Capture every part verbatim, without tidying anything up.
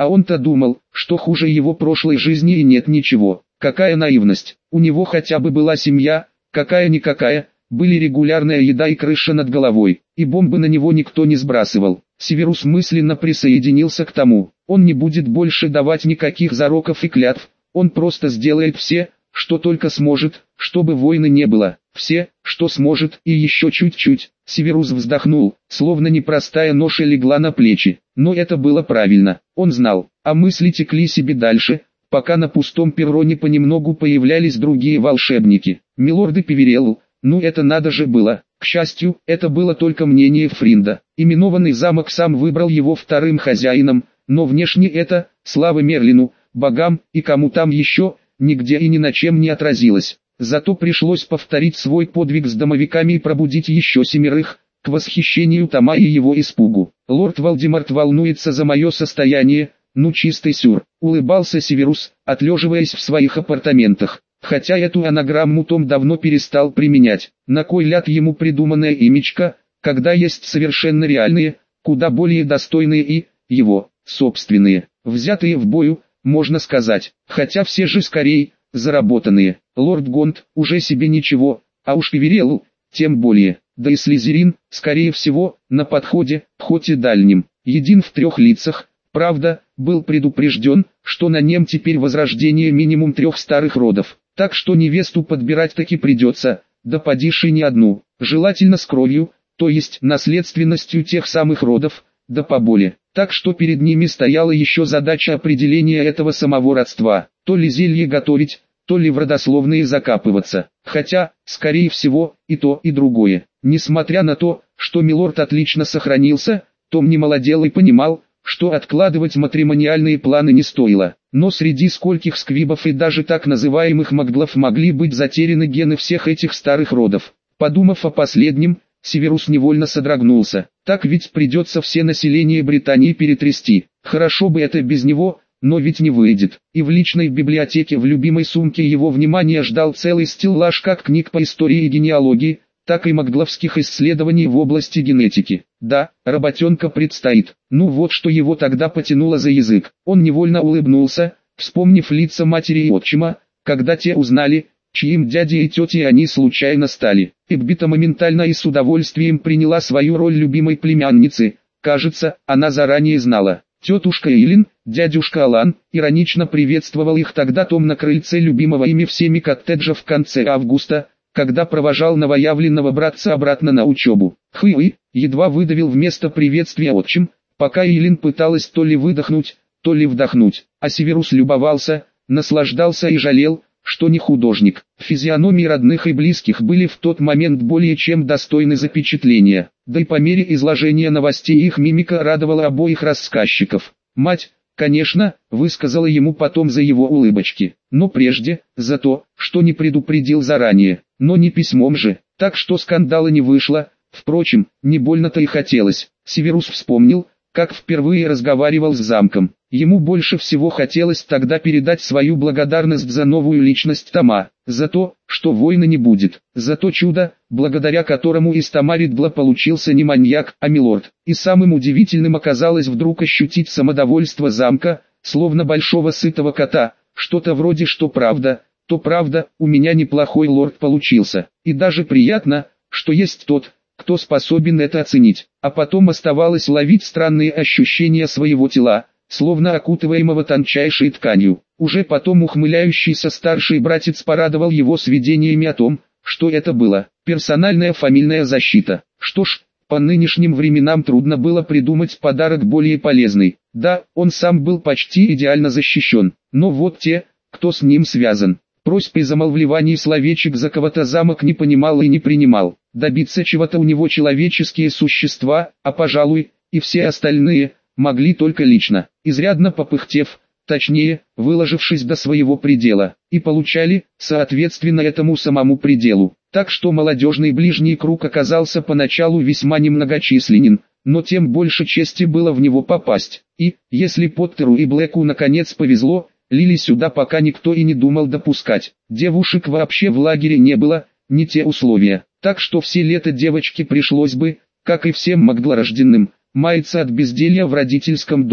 А он-то думал, что хуже его прошлой жизни и нет ничего. Какая наивность, у него хотя бы была семья, какая-никакая, были регулярная еда и крыша над головой, и бомбы на него никто не сбрасывал. Северус мысленно присоединился к тому, он не будет больше давать никаких зароков и клятв, он просто сделает все, что только сможет, чтобы войны не было, все, что сможет, и еще чуть-чуть. Северус вздохнул, словно непростая ноша легла на плечи, но это было правильно, он знал, а мысли текли себе дальше, пока на пустом перроне понемногу появлялись другие волшебники. Милорды Певерелл, ну это надо же было. К счастью, это было только мнение Фринда. Именованный замок сам выбрал его вторым хозяином, но внешне это, слава Мерлину, богам и кому там еще, нигде и ни на чем не отразилось. Зато пришлось повторить свой подвиг с домовиками и пробудить еще семерых, к восхищению Тома и его испугу. Лорд Вальдемарт волнуется за мое состояние, ну чистый сюр, улыбался Северус, отлеживаясь в своих апартаментах. Хотя эту анаграмму Том давно перестал применять. На кой ляд ему придуманное имечко, когда есть совершенно реальные, куда более достойные и, его, собственные, взятые в бою, можно сказать, хотя все же скорее, заработанные. Лорд Гонт, уже себе ничего, а уж Певерелл, тем более, да и Слизерин, скорее всего, на подходе, хоть и дальним, един в трех лицах, правда, был предупрежден, что на нем теперь возрождение минимум трех старых родов. Так что невесту подбирать таки придется, да подишь и не одну, желательно с кровью, то есть наследственностью тех самых родов, да поболее. Так что перед ними стояла еще задача определения этого самого родства, то ли зелье готовить, то ли в родословные закапываться. Хотя, скорее всего, и то, и другое. Несмотря на то, что милорд отлично сохранился, Том не молодел и понимал, что откладывать матримониальные планы не стоило. Но среди скольких сквибов и даже так называемых маглов могли быть затеряны гены всех этих старых родов. Подумав о последнем, Северус невольно содрогнулся. Так ведь придется все население Британии перетрясти. Хорошо бы это без него, но ведь не выйдет. И в личной библиотеке в любимой сумке его внимания ждал целый стеллаж как книг по истории и генеалогии, так и магловских исследований в области генетики. Да, работенка предстоит. Ну вот что его тогда потянуло за язык. Он невольно улыбнулся, вспомнив лица матери и отчима, когда те узнали, чьим дядей и тетей они случайно стали. Эббита моментально и с удовольствием приняла свою роль любимой племянницы. Кажется, она заранее знала. Тетушка Эйлин, дядюшка Алан, иронично приветствовал их тогда Том на крыльце любимого ими всеми коттеджа в конце августа, когда провожал новоявленного братца обратно на учебу. «Хы-вы», едва выдавил вместо приветствия отчим, пока Эйлин пыталась то ли выдохнуть, то ли вдохнуть, а Северус любовался, наслаждался и жалел, что не художник. Физиономии родных и близких были в тот момент более чем достойны запечатления, да и по мере изложения новостей их мимика радовала обоих рассказчиков. Мать, конечно, высказала ему потом за его улыбочки, но прежде, за то, что не предупредил заранее, но не письмом же, так что скандала не вышло. Впрочем, не больно-то и хотелось. Северус вспомнил, как впервые разговаривал с замком. Ему больше всего хотелось тогда передать свою благодарность за новую личность Тома, за то, что войны не будет, за то чудо, благодаря которому из Тома Ридла получился не маньяк, а милорд. И самым удивительным оказалось вдруг ощутить самодовольство замка, словно большого сытого кота, что-то вроде «что правда, то правда, у меня неплохой лорд получился». И даже приятно, что есть тот, кто способен это оценить. А потом оставалось ловить странные ощущения своего тела, словно окутываемого тончайшей тканью. Уже потом ухмыляющийся старший братец порадовал его сведениями о том, что это было персональная фамильная защита. Что ж, по нынешним временам трудно было придумать подарок более полезный. Да, он сам был почти идеально защищен, но вот те, кто с ним связан. Просьб и замолвливаний словечек за кого-то замок не понимал и не принимал. Добиться чего-то у него человеческие существа, а пожалуй, и все остальные, могли только лично, изрядно попыхтев, точнее, выложившись до своего предела, и получали, соответственно этому самому пределу. Так что молодежный ближний круг оказался поначалу весьма немногочисленен, но тем больше чести было в него попасть. И, если Поттеру и Блэку наконец повезло, Лили сюда пока никто и не думал допускать. Девушек вообще в лагере не было, не те условия. Так что все лето девочке пришлось бы, как и всем маглорожденным, маяться от безделья в родительском доме.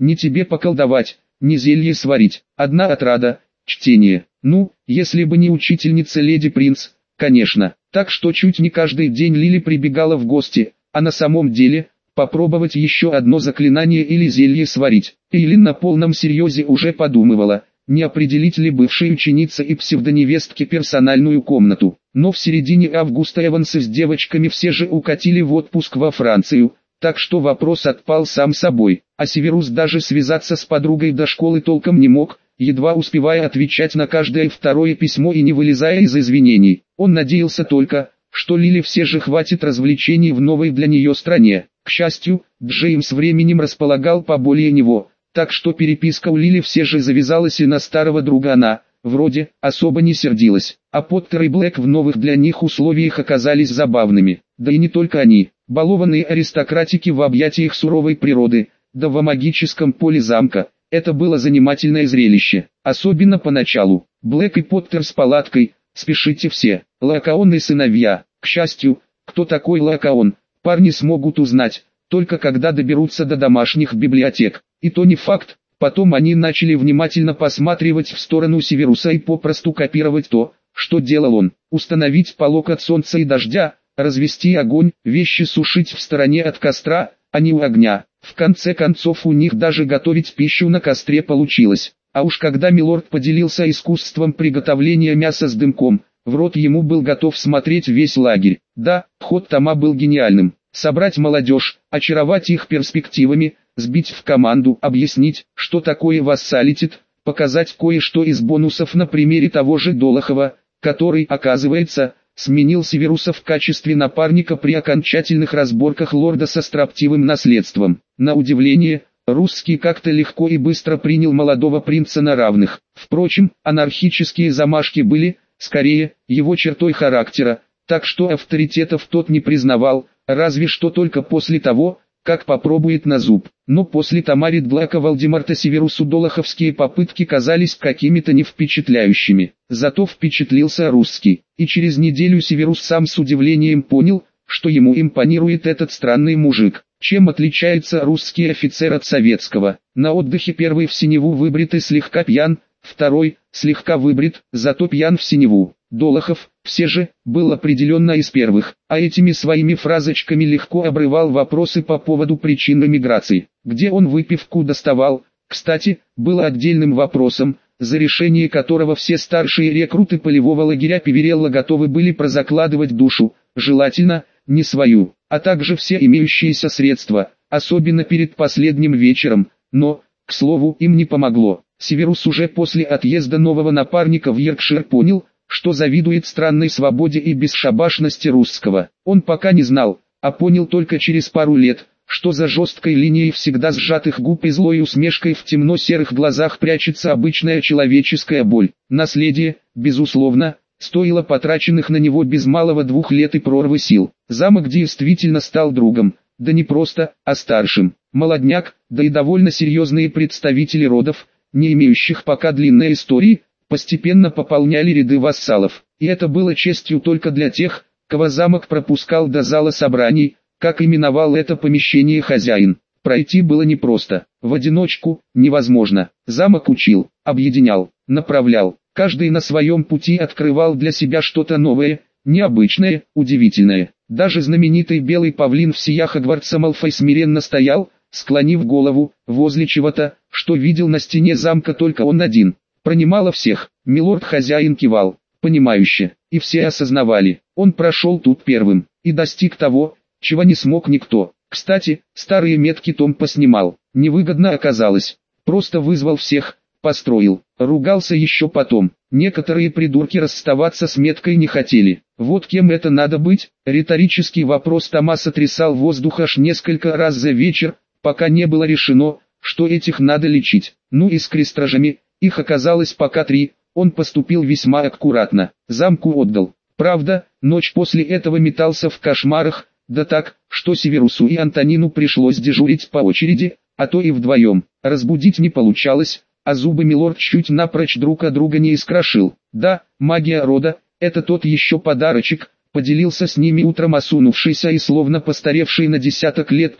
ни тебе поколдовать, ни зелье сварить. Одна отрада – чтение. Ну, если бы не учительница леди Принц, конечно. Так что чуть не каждый день Лили прибегала в гости, а на самом деле, попробовать еще одно заклинание или зелье сварить. Эйлин на полном серьезе уже подумывала, не определить ли бывшей ученице и псевдоневестке персональную комнату. Но в середине августа Эвансы с девочками все же укатили в отпуск во Францию, так что вопрос отпал сам собой. А Северус даже связаться с подругой до школы толком не мог, едва успевая отвечать на каждое второе письмо и не вылезая из извинений. Он надеялся только, что Лили все же хватит развлечений в новой для нее стране. К счастью, Джеймс временем располагал поболее него, так что переписка у Лили все же завязалась, и на старого друга она, вроде, особо не сердилась. А Поттер и Блэк в новых для них условиях оказались забавными. Да и не только они, балованные аристократики в объятиях суровой природы, да в магическом поле замка. Это было занимательное зрелище, особенно поначалу. Блэк и Поттер с палаткой, спешите все, Лаокаон и сыновья. К счастью, кто такой Лаокаон, парни смогут узнать, только когда доберутся до домашних библиотек. И то не факт, потом они начали внимательно посматривать в сторону Северуса и попросту копировать то, что делал он. Установить полог от солнца и дождя, развести огонь, вещи сушить в стороне от костра, а не у огня. В конце концов у них даже готовить пищу на костре получилось. А уж когда милорд поделился искусством приготовления мяса с дымком, в рот ему был готов смотреть весь лагерь. Да, ход Тома был гениальным. Собрать молодежь, очаровать их перспективами, сбить в команду, объяснить, что такое вассалитет, показать кое-что из бонусов на примере того же Долохова, который, оказывается, сменил Северуса в качестве напарника при окончательных разборках лорда со строптивым наследством. На удивление, русский как-то легко и быстро принял молодого принца на равных. Впрочем, анархические замашки были, скорее, его чертой характера, так что авторитетов тот не признавал, разве что только после того, как попробует на зуб. Но после Тома Ридлака Волдемарта Северусу долоховские попытки казались какими-то не впечатляющими. Зато впечатлился русский, и через неделю Северус сам с удивлением понял, что ему импонирует этот странный мужик. Чем отличается русский офицер от советского? На отдыхе первый в синеву выбрит и слегка пьян, второй – слегка выбрит, зато пьян в синеву. Долохов, все же, был определенно из первых, а этими своими фразочками легко обрывал вопросы по поводу причин эмиграции. Где он выпивку доставал, кстати, было отдельным вопросом, за решение которого все старшие рекруты полевого лагеря Пиверелла готовы были прозакладывать душу, желательно, не свою, а также все имеющиеся средства, особенно перед последним вечером, но, к слову, им не помогло. Северус уже после отъезда нового напарника в Йоркшир понял, что завидует странной свободе и бесшабашности русского. Он пока не знал, а понял только через пару лет, что за жесткой линией всегда сжатых губ и злой усмешкой в темно-серых глазах прячется обычная человеческая боль. Наследие, безусловно, стоило потраченных на него без малого двух лет и прорвы сил. Замок действительно стал другом, да не просто, а старшим. Молодняк, да и довольно серьезные представители родов, не имеющих пока длинной истории, постепенно пополняли ряды вассалов. И это было честью только для тех, кого замок пропускал до зала собраний, как именовал это помещение хозяин. Пройти было непросто, в одиночку невозможно. Замок учил, объединял, направлял. Каждый на своем пути открывал для себя что-то новое, необычное, удивительное. Даже знаменитый белый павлин всея Хогвартса Малфой смиренно стоял, склонив голову, возле чего-то, что видел на стене замка только он один. Пронимало всех, милорд-хозяин кивал, понимающе, и все осознавали, он прошел тут первым, и достиг того, чего не смог никто. Кстати, старые метки Том поснимал, невыгодно оказалось, просто вызвал всех, построил, ругался еще потом. Некоторые придурки расставаться с меткой не хотели. Вот кем это надо быть? Риторический вопрос Тома сотрясал воздух аж несколько раз за вечер, пока не было решено, что этих надо лечить. Ну и с крестражами, их оказалось пока три, он поступил весьма аккуратно, замку отдал. Правда, ночь после этого метался в кошмарах, да так, что Северусу и Антонину пришлось дежурить по очереди, а то и вдвоем. Разбудить не получалось, а зубы милорд чуть напрочь друг от друга не искрошил. Да, магия рода, это тот еще подарочек, поделился с ними утром осунувшийся и словно постаревший на десяток лет Том,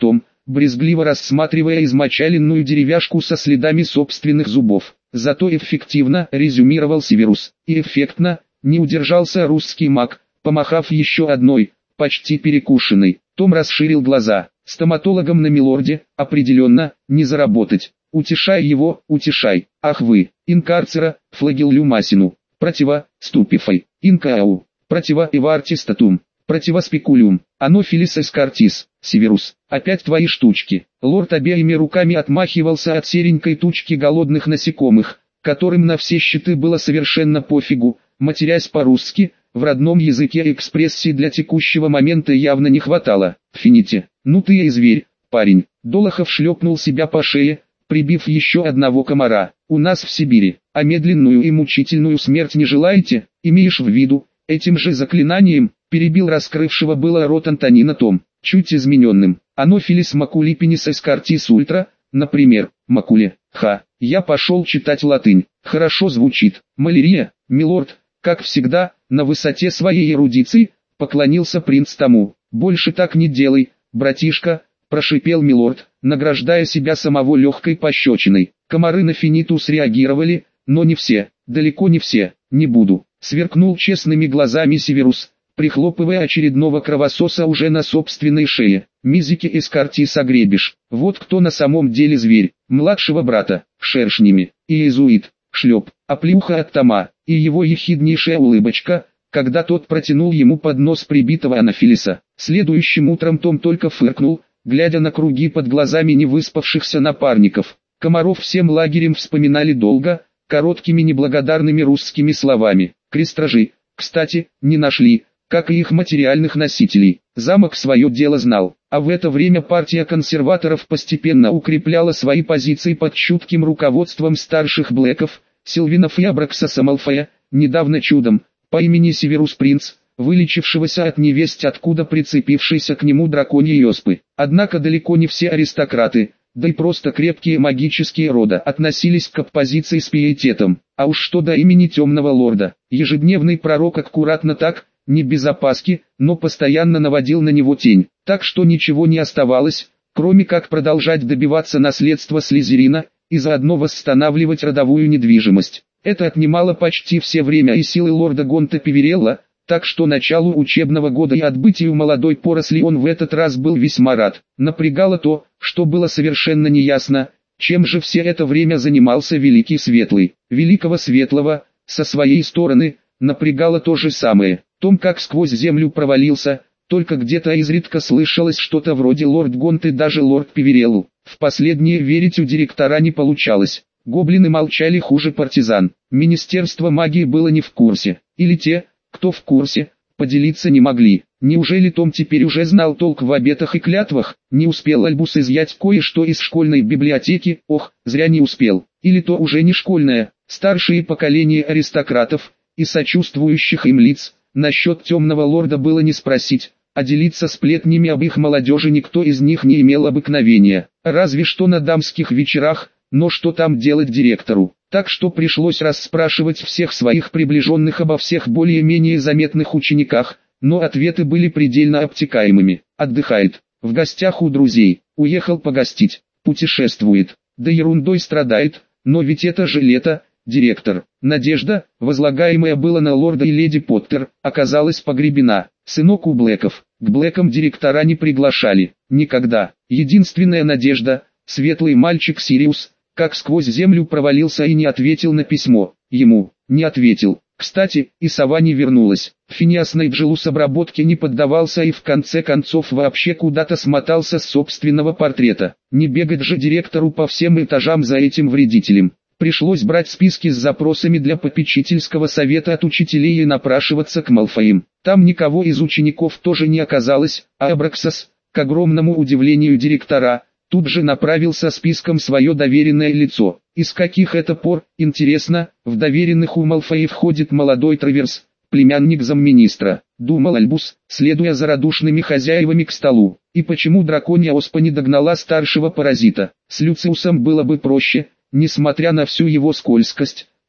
брезгливо рассматривая измочаленную деревяшку со следами собственных зубов. Зато эффективно, резюмировал Северус, и эффектно, не удержался русский маг, помахав еще одной, почти перекушенной. Том расширил глаза. Стоматологом на милорде, определенно, не заработать. Утешай его, утешай. Ах вы, инкарцера, флагеллюмасину, протива, ступифай, инкау, протива эвартистатум, протива спекулюм, анофилис эскартис. Северус, опять твои штучки. Лорд обеими руками отмахивался от серенькой тучки голодных насекомых, которым на все щиты было совершенно пофигу, матерясь по-русски. В родном языке экспрессии для текущего момента явно не хватало. Фините, ну ты и зверь, парень. Долохов шлепнул себя по шее, прибив еще одного комара. У нас в Сибири, а медленную и мучительную смерть не желаете, имеешь в виду, этим же заклинанием, перебил раскрывшего было рот Антонина Том, чуть измененным. Анофилис макулипенис эскартис ультра, например, макуле, ха, я пошел читать латынь, хорошо звучит. Малярия, милорд, как всегда, на высоте своей эрудиции, поклонился принц тому. «Больше так не делай, братишка», – прошипел милорд, награждая себя самого легкой пощечиной. Комары на финитус реагировали, но не все, далеко не все, не буду. Сверкнул честными глазами Северус, прихлопывая очередного кровососа уже на собственной шее. Мизики эскартис огребешь, вот кто на самом деле зверь, младшего брата, шершнями, и иезуит. Шлеп, оплюха от Тома, и его ехиднейшая улыбочка, когда тот протянул ему поднос прибитого анофилиса. Следующим утром Том только фыркнул, глядя на круги под глазами невыспавшихся напарников. Комаров всем лагерем вспоминали долго, короткими неблагодарными русскими словами. Крестражи, кстати, не нашли, как и их материальных носителей. Замок свое дело знал, а в это время партия консерваторов постепенно укрепляла свои позиции под чутким руководством старших Блэков, Сильвинов и Абраксаса Малфоя, недавно чудом, по имени Северус Принц, вылечившегося от невесть откуда прицепившейся к нему драконьей оспы. Однако далеко не все аристократы, да и просто крепкие магические рода относились к оппозиции с пиететом, а уж что до имени Темного Лорда, ежедневный пророк аккуратно так, не без опаски, но постоянно наводил на него тень, так что ничего не оставалось, кроме как продолжать добиваться наследства Слизерина, и заодно восстанавливать родовую недвижимость. Это отнимало почти все время и силы лорда Гонта Пиверелла, так что началу учебного года и отбытию молодой поросли он в этот раз был весьма рад. Напрягало то, что было совершенно неясно, чем же все это время занимался Великий Светлый. Великого Светлого, со своей стороны, напрягало то же самое. Том как сквозь землю провалился, только где-то изредка слышалось что-то вроде «Лорд Гонт» и даже «Лорд Пивереллу». В последнее верить у директора не получалось. Гоблины молчали хуже партизан. Министерство магии было не в курсе. Или те, кто в курсе, поделиться не могли. Неужели Том теперь уже знал толк в обетах и клятвах? Не успел Альбус изъять кое-что из школьной библиотеки? Ох, зря не успел. Или то уже не школьное, старшие поколения аристократов и сочувствующих им лиц. Насчет Темного Лорда было не спросить, а делиться сплетнями об их молодежи никто из них не имел обыкновения. Разве что на дамских вечерах, но что там делать директору? Так что пришлось расспрашивать всех своих приближенных обо всех более-менее заметных учениках, но ответы были предельно обтекаемыми. Отдыхает, в гостях у друзей, уехал погостить, путешествует, да ерундой страдает, но ведь это же лето. Директор. Надежда, возлагаемая была на лорда и леди Поттер, оказалась погребена. Сынок у Блэков. К Блэкам директора не приглашали. Никогда. Единственная надежда, светлый мальчик Сириус, как сквозь землю провалился и не ответил на письмо. Ему, не ответил. Кстати, и сова не вернулась. Финиас Найджелус обработке не поддавался и в конце концов вообще куда-то смотался с собственного портрета. Не бегать же директору по всем этажам за этим вредителем. Пришлось брать списки с запросами для попечительского совета от учителей и напрашиваться к Малфоям. Там никого из учеников тоже не оказалось, а Абраксас, к огромному удивлению директора, тут же направил со списком свое доверенное лицо. Из каких это пор, интересно, в доверенных у Малфоя входит молодой Траверс, племянник замминистра, думал Альбус, следуя за радушными хозяевами к столу. И почему драконья оспа не догнала старшего паразита? С Люциусом было бы проще. Несмотря на всю его скользкость,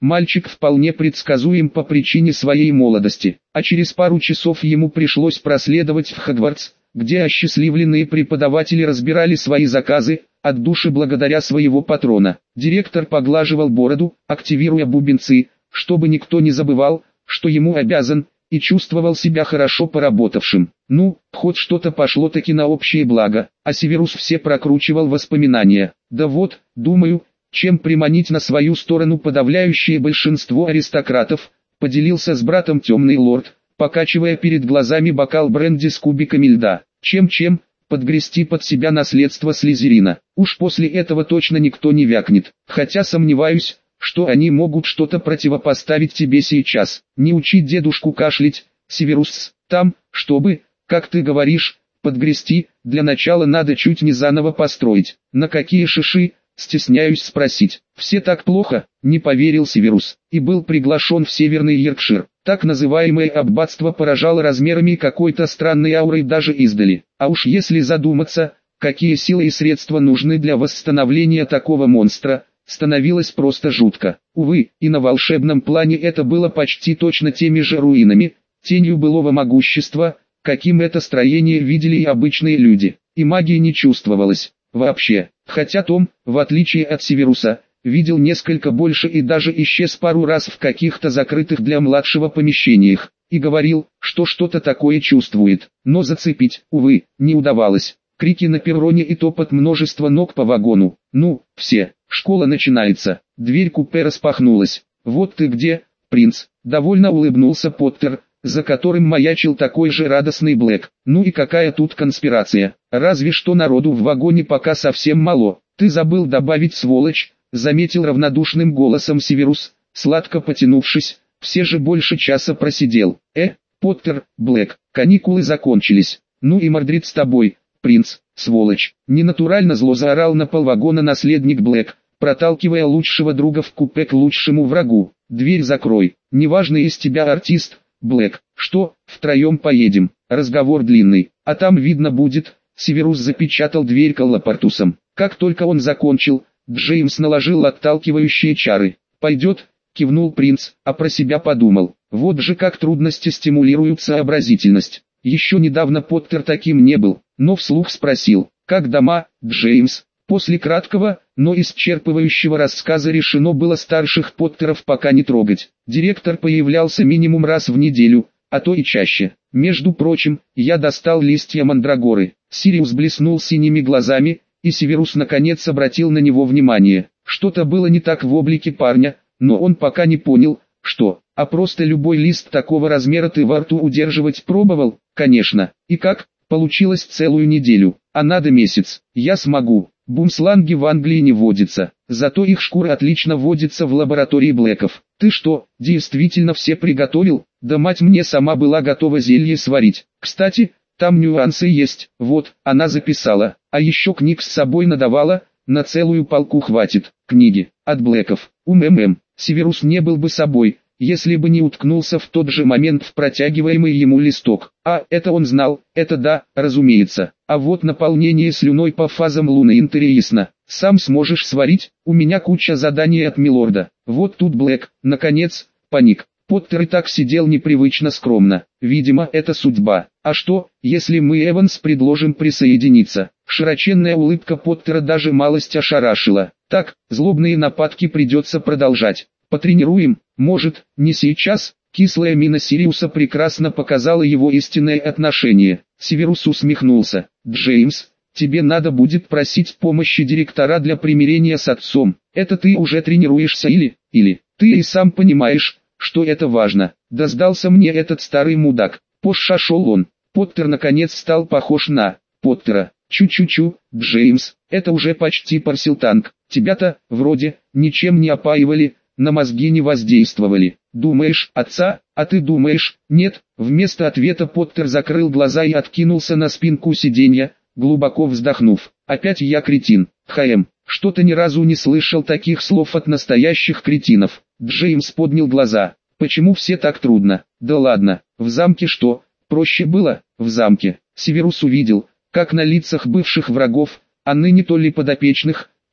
Мальчик вполне предсказуем по причине своей молодости, а через пару часов ему пришлось проследовать в Хогвартс, где осчастливленные преподаватели разбирали свои заказы, от души благодаря своего патрона. Директор поглаживал бороду, активируя бубенцы, чтобы никто не забывал, что ему обязан, и чувствовал себя хорошо поработавшим. Ну, хоть что-то пошло таки на общее благо, а Северус все прокручивал воспоминания. Да вот, думаю, чем приманить на свою сторону подавляющее большинство аристократов, поделился с братом темный лорд, покачивая перед глазами бокал бренди с кубиками льда. Чем-чем, подгрести под себя наследство Слизерина. Уж после этого точно никто не вякнет, хотя сомневаюсь, что они могут что-то противопоставить тебе сейчас. Не учи дедушку кашлять, Северус, там, чтобы, как ты говоришь, подгрести, для начала надо чуть не заново построить. На какие шиши, стесняюсь спросить. Все так плохо, не поверил Северус, и был приглашен в Северный Йоркшир. Так называемое аббатство поражало размерами и какой-то странной аурой даже издали. А уж если задуматься, какие силы и средства нужны для восстановления такого монстра, становилось просто жутко. Увы, и на волшебном плане это было почти точно теми же руинами, тенью былого могущества, каким это строение видели и обычные люди. И магии не чувствовалось вообще, хотя Том, в отличие от Северуса, видел несколько больше и даже исчез пару раз в каких-то закрытых для младшего помещениях, и говорил, что что-то такое чувствует, но зацепить, увы, не удавалось. Крики на перроне и топот множества ног по вагону. Ну, все, школа начинается. Дверь купе распахнулась. Вот ты где, принц, довольно улыбнулся Поттер, за которым маячил такой же радостный Блэк. Ну и какая тут конспирация? Разве что народу в вагоне пока совсем мало. Ты забыл добавить, сволочь, заметил равнодушным голосом Северус, сладко потянувшись, все же больше часа просидел. Э, Поттер, Блэк, каникулы закончились. Ну и Мордрид с тобой, принц, сволочь. Ненатурально зло заорал на полвагона наследник Блэк, проталкивая лучшего друга в купе к лучшему врагу. Дверь закрой, неважно из тебя артист, Блэк. Что, втроем поедем? Разговор длинный, а там видно будет. Северус запечатал дверь коллапортусом. Как только он закончил, Джеймс наложил отталкивающие чары. «Пойдет», — кивнул принц, а про себя подумал. Вот же как трудности стимулируют сообразительность. Еще недавно Поттер таким не был, но вслух спросил: «Как дома, Джеймс?» После краткого, но исчерпывающего рассказа решено было старших Поттеров пока не трогать. Директор появлялся минимум раз в неделю, а то и чаще. Между прочим, я достал листья мандрагоры. Сириус блеснул синими глазами, и Северус наконец обратил на него внимание. Что-то было не так в облике парня, но он пока не понял, что. А просто любой лист такого размера ты во рту удерживать пробовал? Конечно. И как? Получилось целую неделю, а надо месяц. Я смогу. Бумсланги в Англии не водятся, зато их шкура отлично водится в лаборатории Блэков. Ты что, действительно все приготовил? Да мать мне сама была готова зелье сварить. Кстати, там нюансы есть, вот, она записала. А еще книг с собой надавала, на целую полку хватит. Книги, от Блэков. Ум-эм-эм, Северус не был бы собой, если бы не уткнулся в тот же момент в протягиваемый ему листок. А, это он знал, это да, разумеется. А вот наполнение слюной по фазам Луны интересно. Сам сможешь сварить? У меня куча заданий от милорда. Вот тут Блэк, наконец, паник. Поттер и так сидел непривычно скромно. Видимо, это судьба. А что, если мы Эванс предложим присоединиться? Широченная улыбка Поттера даже малость ошарашила. Так, злобные нападки придется продолжать. Потренируем, может, не сейчас. Кислая мина Сириуса прекрасно показала его истинное отношение. Северус усмехнулся. Джеймс, тебе надо будет просить помощи директора для примирения с отцом. Это ты уже тренируешься или, или, ты и сам понимаешь, что это важно. Да сдался мне этот старый мудак. Позже шел он. Поттер наконец стал похож на Поттера. Чу-чу-чу, Джеймс, это уже почти Парсилтанг. Тебя-то, вроде, ничем не опаивали, на мозги не воздействовали. Думаешь, отца, а ты думаешь, нет? Вместо ответа Поттер закрыл глаза и откинулся на спинку сиденья, глубоко вздохнув. Опять я кретин. Хэм, что-то ни разу не слышал таких слов от настоящих кретинов. Джеймс поднял глаза. Почему все так трудно? Да ладно, в замке что? Проще было? В замке. Северус увидел, как на лицах бывших врагов, а ныне то ли подопечных,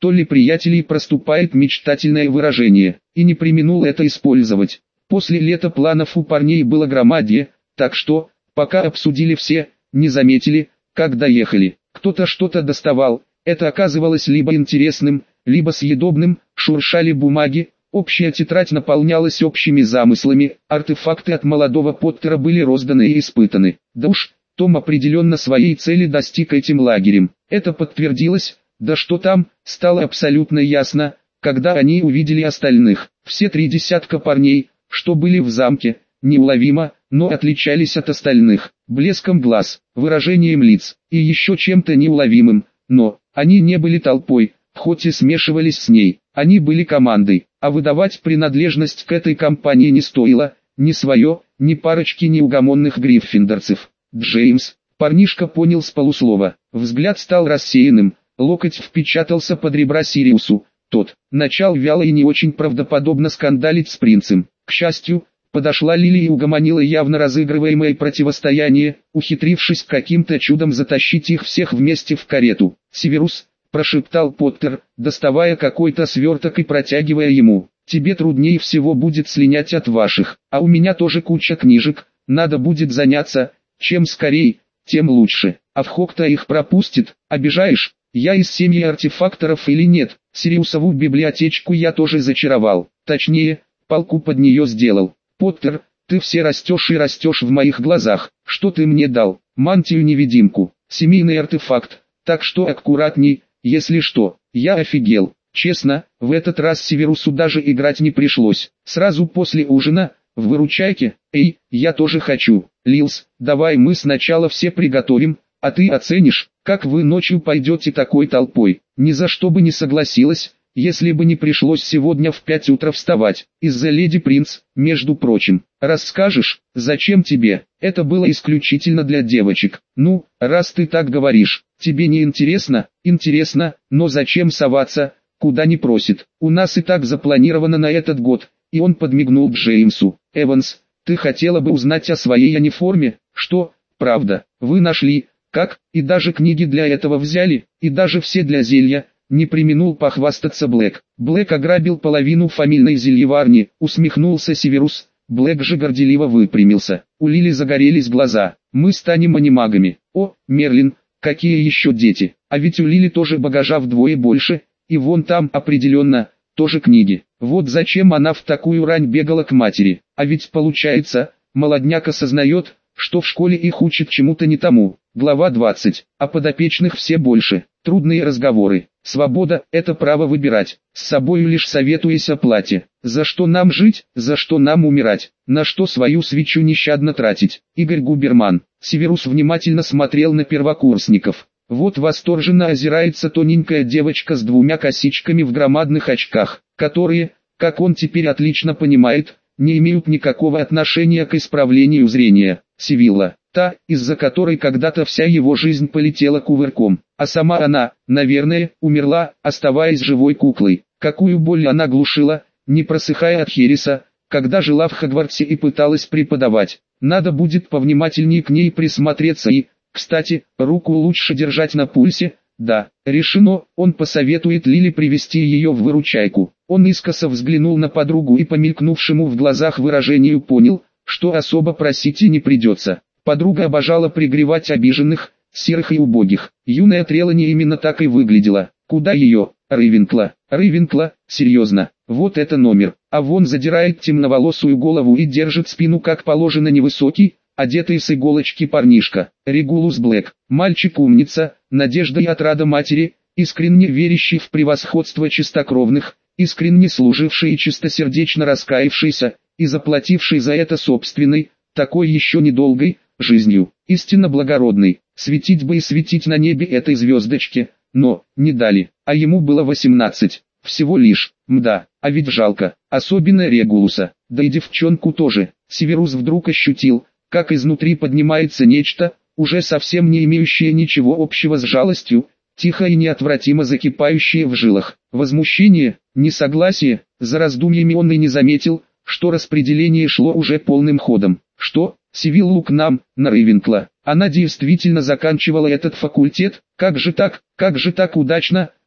то ли приятелей проступает мечтательное выражение, и не преминул это использовать. После лета планов у парней было громадье, так что, пока обсудили все, не заметили, как доехали. Кто-то что-то доставал, это оказывалось либо интересным, либо съедобным, шуршали бумаги, общая тетрадь наполнялась общими замыслами, артефакты от молодого Поттера были розданы и испытаны. Да уж, Том определенно своей цели достиг этим лагерем. Это подтвердилось, да что там, стало абсолютно ясно, когда они увидели остальных. Все три десятка парней, что были в замке, неуловимо, но отличались от остальных, блеском глаз, выражением лиц, и еще чем-то неуловимым, но они не были толпой, хоть и смешивались с ней, они были командой, а выдавать принадлежность к этой компании не стоило, ни свое, ни парочки неугомонных гриффиндорцев. Джеймс, парнишка понял с полуслова, взгляд стал рассеянным, локоть впечатался под ребра Сириусу, тот начал вяло и не очень правдоподобно скандалить с принцем. К счастью, подошла Лили и угомонила явно разыгрываемое противостояние, ухитрившись каким-то чудом затащить их всех вместе в карету. «Северус», — прошептал Поттер, доставая какой-то сверток и протягивая ему, — «тебе труднее всего будет слинять от ваших, а у меня тоже куча книжек, надо будет заняться, чем скорей, тем лучше, а в Хогта их пропустит, обижаешь, я из семьи артефакторов или нет, Сириусову библиотечку я тоже зачаровал, точнее, полку под нее сделал. Поттер, ты все растешь и растешь в моих глазах, что ты мне дал, мантию-невидимку, семейный артефакт, так что аккуратней, если что, я офигел». Честно, в этот раз Северусу даже играть не пришлось, сразу после ужина, в выручайке, «Эй, я тоже хочу, Лилс, давай мы сначала все приготовим, а ты оценишь, как вы ночью пойдете такой толпой». Ни за что бы не согласилась, если бы не пришлось сегодня в пять утра вставать, из-за леди Принц, между прочим. «Расскажешь, зачем тебе?» «Это было исключительно для девочек». «Ну, раз ты так говоришь, тебе не интересно?» «Интересно, но зачем соваться, куда не просит? У нас и так запланировано на этот год». И он подмигнул Джеймсу. «Эванс, ты хотела бы узнать о своей униформе?» «Что, правда, вы нашли, как, и даже книги для этого взяли, и даже все для зелья?» Не преминул похвастаться Блэк. Блэк ограбил половину фамильной зельеварни, усмехнулся Северус. Блэк же горделиво выпрямился. У Лили загорелись глаза. «Мы станем анимагами». «О, Мерлин, какие еще дети? А ведь у Лили тоже багажа вдвое больше, и вон там определенно, тоже книги. Вот зачем она в такую рань бегала к матери. А ведь получается, молодняк осознает, что в школе их учат чему-то не тому». Глава двадцать. А подопечных все больше. Трудные разговоры. Свобода – это право выбирать, с собою лишь советуясь о плате. За что нам жить, за что нам умирать, на что свою свечу нещадно тратить. Игорь Губерман. Северус внимательно смотрел на первокурсников. Вот восторженно озирается тоненькая девочка с двумя косичками в громадных очках, которые, как он теперь отлично понимает, не имеют никакого отношения к исправлению зрения. Сивилла. Та, из-за которой когда-то вся его жизнь полетела кувырком, а сама она, наверное, умерла, оставаясь живой куклой. Какую боль она глушила, не просыхая от хереса, когда жила в Хогвартсе и пыталась преподавать. Надо будет повнимательнее к ней присмотреться и, кстати, руку лучше держать на пульсе. Да, решено, он посоветует Лили привести ее в выручайку. Он искоса взглянул на подругу и по мелькнувшему в глазах выражению понял, что особо просить и не придется. Подруга обожала пригревать обиженных, серых и убогих. Юная Трелани именно так и выглядела. Куда ее? Рейвенкла. Рейвенкла, серьезно, вот это номер. А вон задирает темноволосую голову и держит спину как положено невысокий, одетый с иголочки парнишка. Регулус Блэк. Мальчик-умница, надежда и отрада матери, искренне верящий в превосходство чистокровных, искренне служивший и чистосердечно раскаявшийся, и заплативший за это собственной, такой еще недолгой, жизнью, истинно благородный. Светить бы и светить на небе этой звездочке, но, не дали, а ему было восемнадцать, всего лишь. Мда, а ведь жалко, особенно Регулуса, да и девчонку тоже. Северус вдруг ощутил, как изнутри поднимается нечто, уже совсем не имеющее ничего общего с жалостью, тихо и неотвратимо закипающее в жилах. Возмущение, несогласие, за раздумьями он и не заметил, что распределение шло уже полным ходом. Что, Сивиллу к нам, на Рейвенкла? Она действительно заканчивала этот факультет? Как же так, как же так удачно,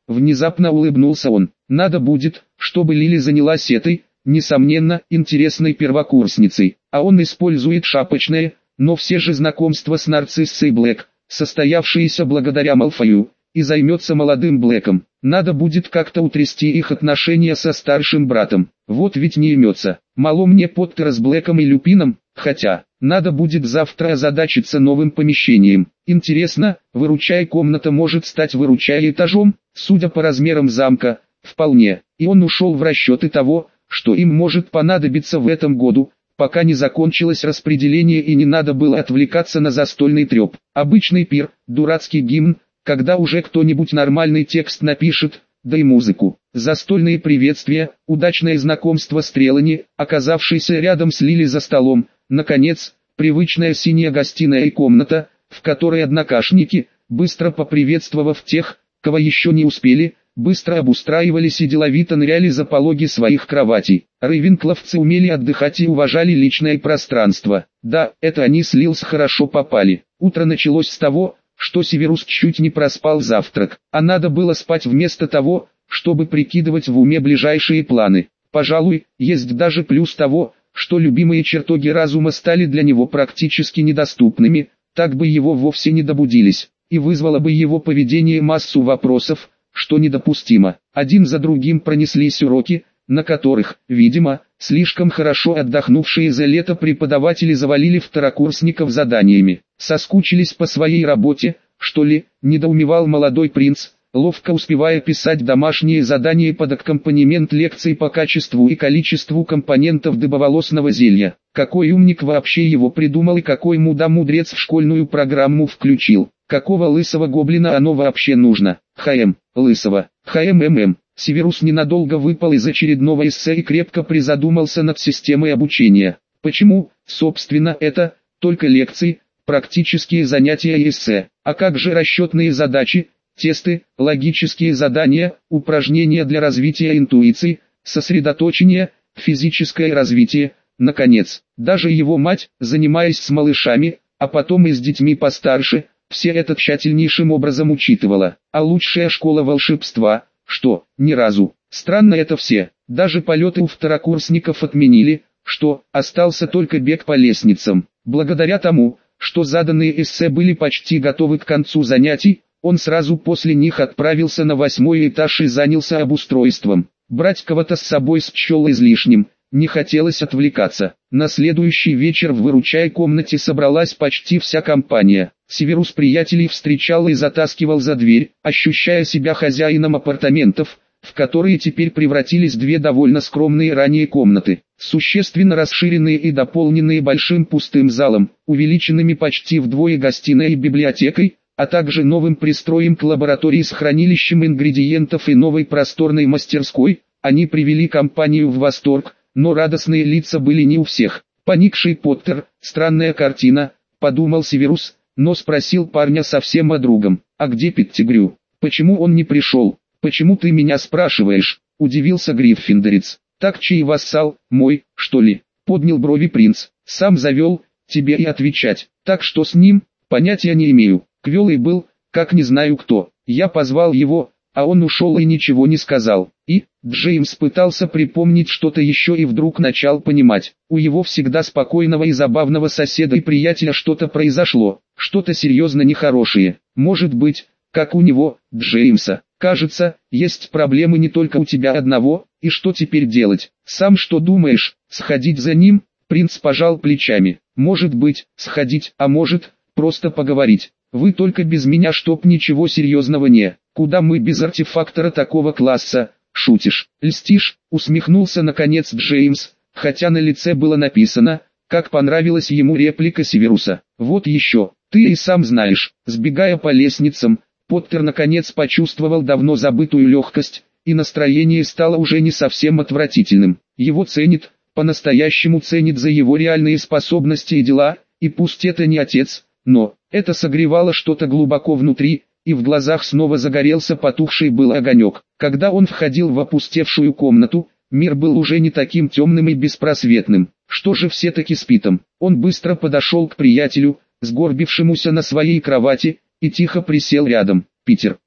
Внезапно улыбнулся он. Надо будет, чтобы Лили занялась этой, несомненно, интересной первокурсницей. А он использует шапочное, но все же знакомство с нарциссой Блэк, состоявшееся благодаря Малфою, и займется молодым Блэком. Надо будет как-то утрясти их отношения со старшим братом. Вот ведь не имется. Мало мне Поттера с Блэком и Люпином, хотя, надо будет завтра озадачиться новым помещением. Интересно, выручай комната может стать выручай этажом? Судя по размерам замка, вполне. И он ушел в расчеты того, что им может понадобиться в этом году, пока не закончилось распределение и не надо было отвлекаться на застольный треп. Обычный пир, дурацкий гимн, когда уже кто-нибудь нормальный текст напишет, да и музыку. Застольные приветствия, удачное знакомство с Трелани, оказавшийся рядом с Лили за столом, наконец, привычная синяя гостиная и комната, в которой однокашники, быстро поприветствовав тех, кого еще не успели, быстро обустраивались и деловито ныряли за пологи своих кроватей. Рейвенкловцы умели отдыхать и уважали личное пространство. Да, это они с Лилс хорошо попали. Утро началось с того, что Северус чуть не проспал завтрак, а надо было спать вместо того, чтобы прикидывать в уме ближайшие планы. Пожалуй, есть даже плюс того, что любимые чертоги разума стали для него практически недоступными, так бы его вовсе не добудились, и вызвало бы его поведение массу вопросов, что недопустимо. Один за другим пронеслись уроки, на которых, видимо, слишком хорошо отдохнувшие за лето преподаватели завалили второкурсников заданиями. Соскучились по своей работе, что ли, недоумевал молодой принц, ловко успевая писать домашние задания под аккомпанемент лекций по качеству и количеству компонентов дыбоволосного зелья. Какой умник вообще его придумал и какой мудак-мудрец в школьную программу включил? Какого лысого гоблина оно вообще нужно? ХМ, лысого, ХМММ. Северус ненадолго выпал из очередного эссе и крепко призадумался над системой обучения. Почему, собственно, это, только лекции, практические занятия и эссе? А как же расчетные задачи, тесты, логические задания, упражнения для развития интуиции, сосредоточения, физическое развитие? Наконец, даже его мать, занимаясь с малышами, а потом и с детьми постарше, все это тщательнейшим образом учитывала. А лучшая школа волшебства, что, ни разу. Странно это все, даже полеты у второкурсников отменили, что, остался только бег по лестницам. Благодаря тому, что заданные эссе были почти готовы к концу занятий, он сразу после них отправился на восьмой этаж и занялся обустройством. Брать кого-то с собой счел излишним, не хотелось отвлекаться. На следующий вечер в выручай комнате собралась почти вся компания. Северус приятелей встречал и затаскивал за дверь, ощущая себя хозяином апартаментов, в которые теперь превратились две довольно скромные ранее комнаты, существенно расширенные и дополненные большим пустым залом, увеличенными почти вдвое гостиной и библиотекой, а также новым пристроем к лаборатории с хранилищем ингредиентов и новой просторной мастерской. Они привели компанию в восторг, но радостные лица были не у всех. Поникший Поттер, странная картина, подумал Северус, но спросил парня совсем о другом. А где Петтигрю? Почему он не пришел? Почему ты меня спрашиваешь? Удивился Гриффиндорец. Так чей вассал, мой, что ли? Поднял брови принц. Сам завел, тебе и отвечать. Так что с ним? Понятия не имею. Квелый был, как не знаю кто. Я позвал его, а он ушел и ничего не сказал. И, Джеймс пытался припомнить что-то еще и вдруг начал понимать. У его всегда спокойного и забавного соседа и приятеля что-то произошло, что-то серьезно нехорошее. Может быть, как у него, Джеймса. Кажется, есть проблемы не только у тебя одного, и что теперь делать? Сам что думаешь, сходить за ним? Принц пожал плечами. Может быть, сходить, а может, просто поговорить. Вы только без меня, чтоб ничего серьезного не. Куда мы без артефактора такого класса? Шутишь, льстишь, усмехнулся наконец Джеймс, хотя на лице было написано, как понравилась ему реплика Северуса. Вот еще, ты и сам знаешь, сбегая по лестницам, Поттер наконец почувствовал давно забытую легкость, и настроение стало уже не совсем отвратительным. Его ценит, по-настоящему ценит за его реальные способности и дела, и пусть это не отец, но это согревало что-то глубоко внутри, и в глазах снова загорелся потухший был огонек. Когда он входил в опустевшую комнату, мир был уже не таким темным и беспросветным. Что же все-таки с Питом? Он быстро подошел к приятелю, сгорбившемуся на своей кровати, и тихо присел рядом. «Питер,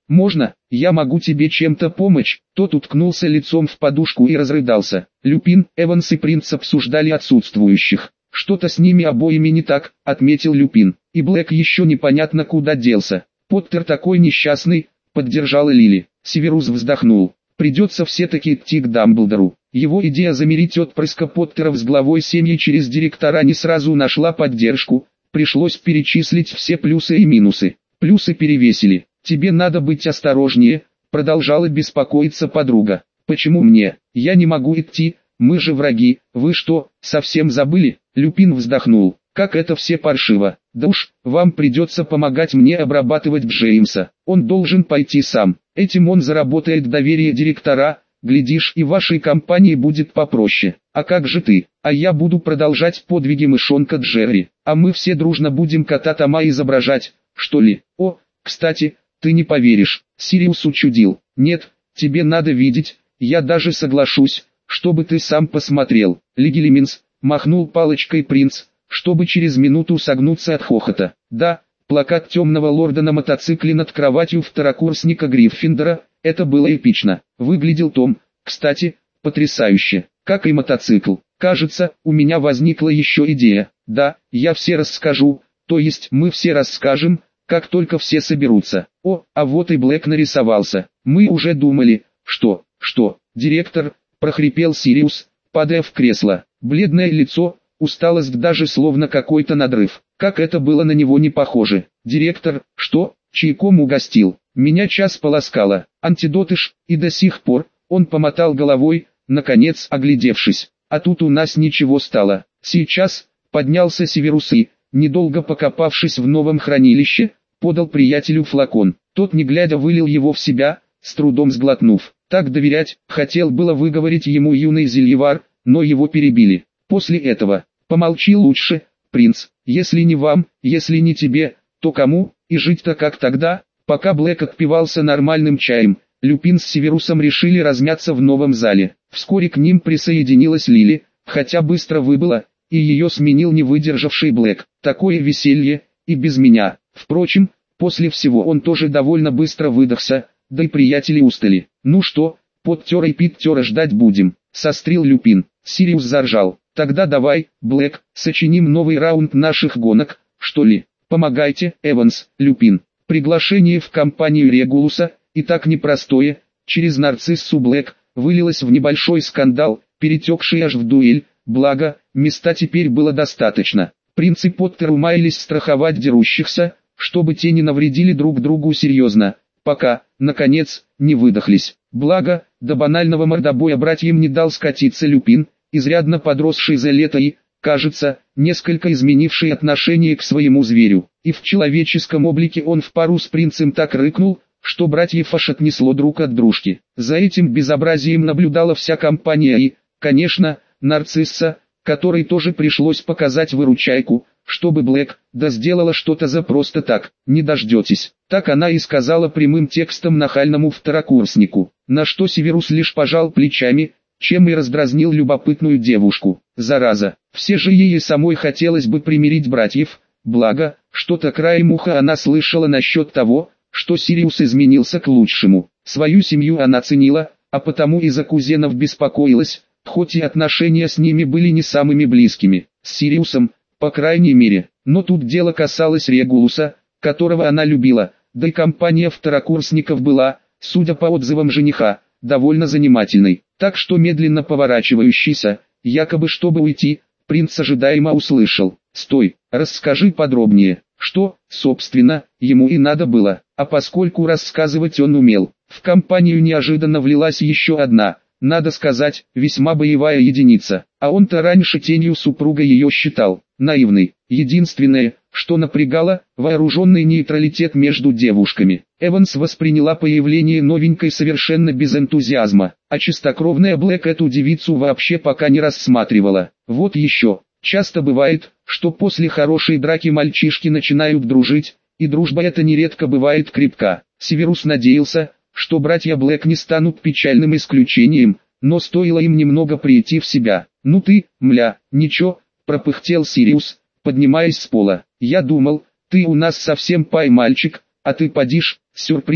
можно, я могу тебе чем-то помочь?» Тот уткнулся лицом в подушку и разрыдался. Люпин, Эванс и принц обсуждали отсутствующих. «Что-то с ними обоими не так», — отметил Люпин. «И Блэк еще непонятно куда делся. Поттер такой несчастный», — поддержала Лили. Северус вздохнул. «Придется все-таки идти к Дамблдору». Его идея замирить отпрыска Поттеров с главой семьи через директора не сразу нашла поддержку. Пришлось перечислить все плюсы и минусы. Плюсы перевесили. «Тебе надо быть осторожнее», — продолжала беспокоиться подруга. «Почему мне? Я не могу идти, мы же враги. Вы что, совсем забыли?» Люпин вздохнул. «Как это все паршиво. Да уж, вам придется помогать мне обрабатывать Джеймса. Он должен пойти сам. Этим он заработает доверие директора. Глядишь, и вашей компании будет попроще. А как же ты? А я буду продолжать подвиги мышонка Джерри. А мы все дружно будем кота Тома изображать, что ли? О, кстати, ты не поверишь, Сириус учудил. Нет, тебе надо видеть, я даже соглашусь, чтобы ты сам посмотрел. Легилиминс, махнул палочкой принц, чтобы через минуту согнуться от хохота. Да, плакат темного лорда на мотоцикле над кроватью второкурсника Гриффиндора, это было эпично. Выглядел Том, кстати, потрясающе, как и мотоцикл. Кажется, у меня возникла еще идея. Да, я все расскажу, то есть мы все расскажем, как только все соберутся. О, а вот и Блэк нарисовался. Мы уже думали, что, что, директор, прохрипел Сириус, падая в кресло. Бледное лицо, усталость, даже словно какой-то надрыв. Как это было на него не похоже. Директор, что, чайком угостил? Меня час полоскало. Антидоты ж, и до сих пор. Он помотал головой, наконец оглядевшись. А тут у нас ничего стало. Сейчас, поднялся Северус и, недолго покопавшись в новом хранилище, подал приятелю флакон. Тот не глядя вылил его в себя, с трудом сглотнув. Так доверять, хотел было выговорить ему юный зельевар, но его перебили. После этого, помолчи лучше, принц, если не вам, если не тебе, то кому, и жить-то как тогда? Пока Блэк отпивался нормальным чаем, Люпин с Северусом решили размяться в новом зале. Вскоре к ним присоединилась Лили, хотя быстро выбыла, и ее сменил не выдержавший Блэк. Такое веселье, и без меня. Впрочем, после всего он тоже довольно быстро выдохся, да и приятели устали. «Ну что, Поттера и Питтера ждать будем», — сострил Люпин. Сириус заржал. «Тогда давай, Блэк, сочиним новый раунд наших гонок, что ли? Помогайте, Эванс, Люпин». Приглашение в компанию Регулуса, и так непростое, через нарциссу Блэк, вылилось в небольшой скандал, перетекший аж в дуэль, благо, места теперь было достаточно. Принц и Поттер умаялись страховать дерущихся, чтобы те не навредили друг другу серьезно, пока, наконец, не выдохлись. Благо, до банального мордобоя братьям не дал скатиться Люпин, изрядно подросший за лето и, кажется, несколько изменивший отношение к своему зверю. И в человеческом облике он в пару с принцем так рыкнул, что братьев аж отнесло друг от дружки. За этим безобразием наблюдала вся компания и, конечно, нарцисса, которой тоже пришлось показать выручайку, чтобы Блэк, да сделала что-то за просто так, не дождетесь. Так она и сказала прямым текстом нахальному второкурснику, на что Северус лишь пожал плечами, чем и раздразнил любопытную девушку. Зараза, все же ей самой хотелось бы примирить братьев, благо, что-то краем уха она слышала насчет того, что Сириус изменился к лучшему. Свою семью она ценила, а потому и за кузенов беспокоилась, хоть и отношения с ними были не самыми близкими. С Сириусом, по крайней мере, но тут дело касалось Регулуса, которого она любила, да и компания второкурсников была, судя по отзывам жениха, довольно занимательной. Так что медленно поворачивающийся, якобы чтобы уйти, принц ожидаемо услышал: «Стой, расскажи подробнее». Что, собственно, ему и надо было, а поскольку рассказывать он умел, в компанию неожиданно влилась еще одна, надо сказать, весьма боевая единица, а он-то раньше тенью супруга ее считал, наивный. Единственное, что напрягало, вооруженный нейтралитет между девушками. Эванс восприняла появление новенькой совершенно без энтузиазма, а чистокровная Блэк эту девицу вообще пока не рассматривала. Вот еще, часто бывает, что после хорошей драки мальчишки начинают дружить, и дружба эта нередко бывает крепка. Северус надеялся, что братья Блэк не станут печальным исключением, но стоило им немного прийти в себя. «Ну ты, мля, ничего», — пропыхтел Сириус, поднимаясь с пола. «Я думал, ты у нас совсем пай-мальчик, а ты подишь, сюрприз,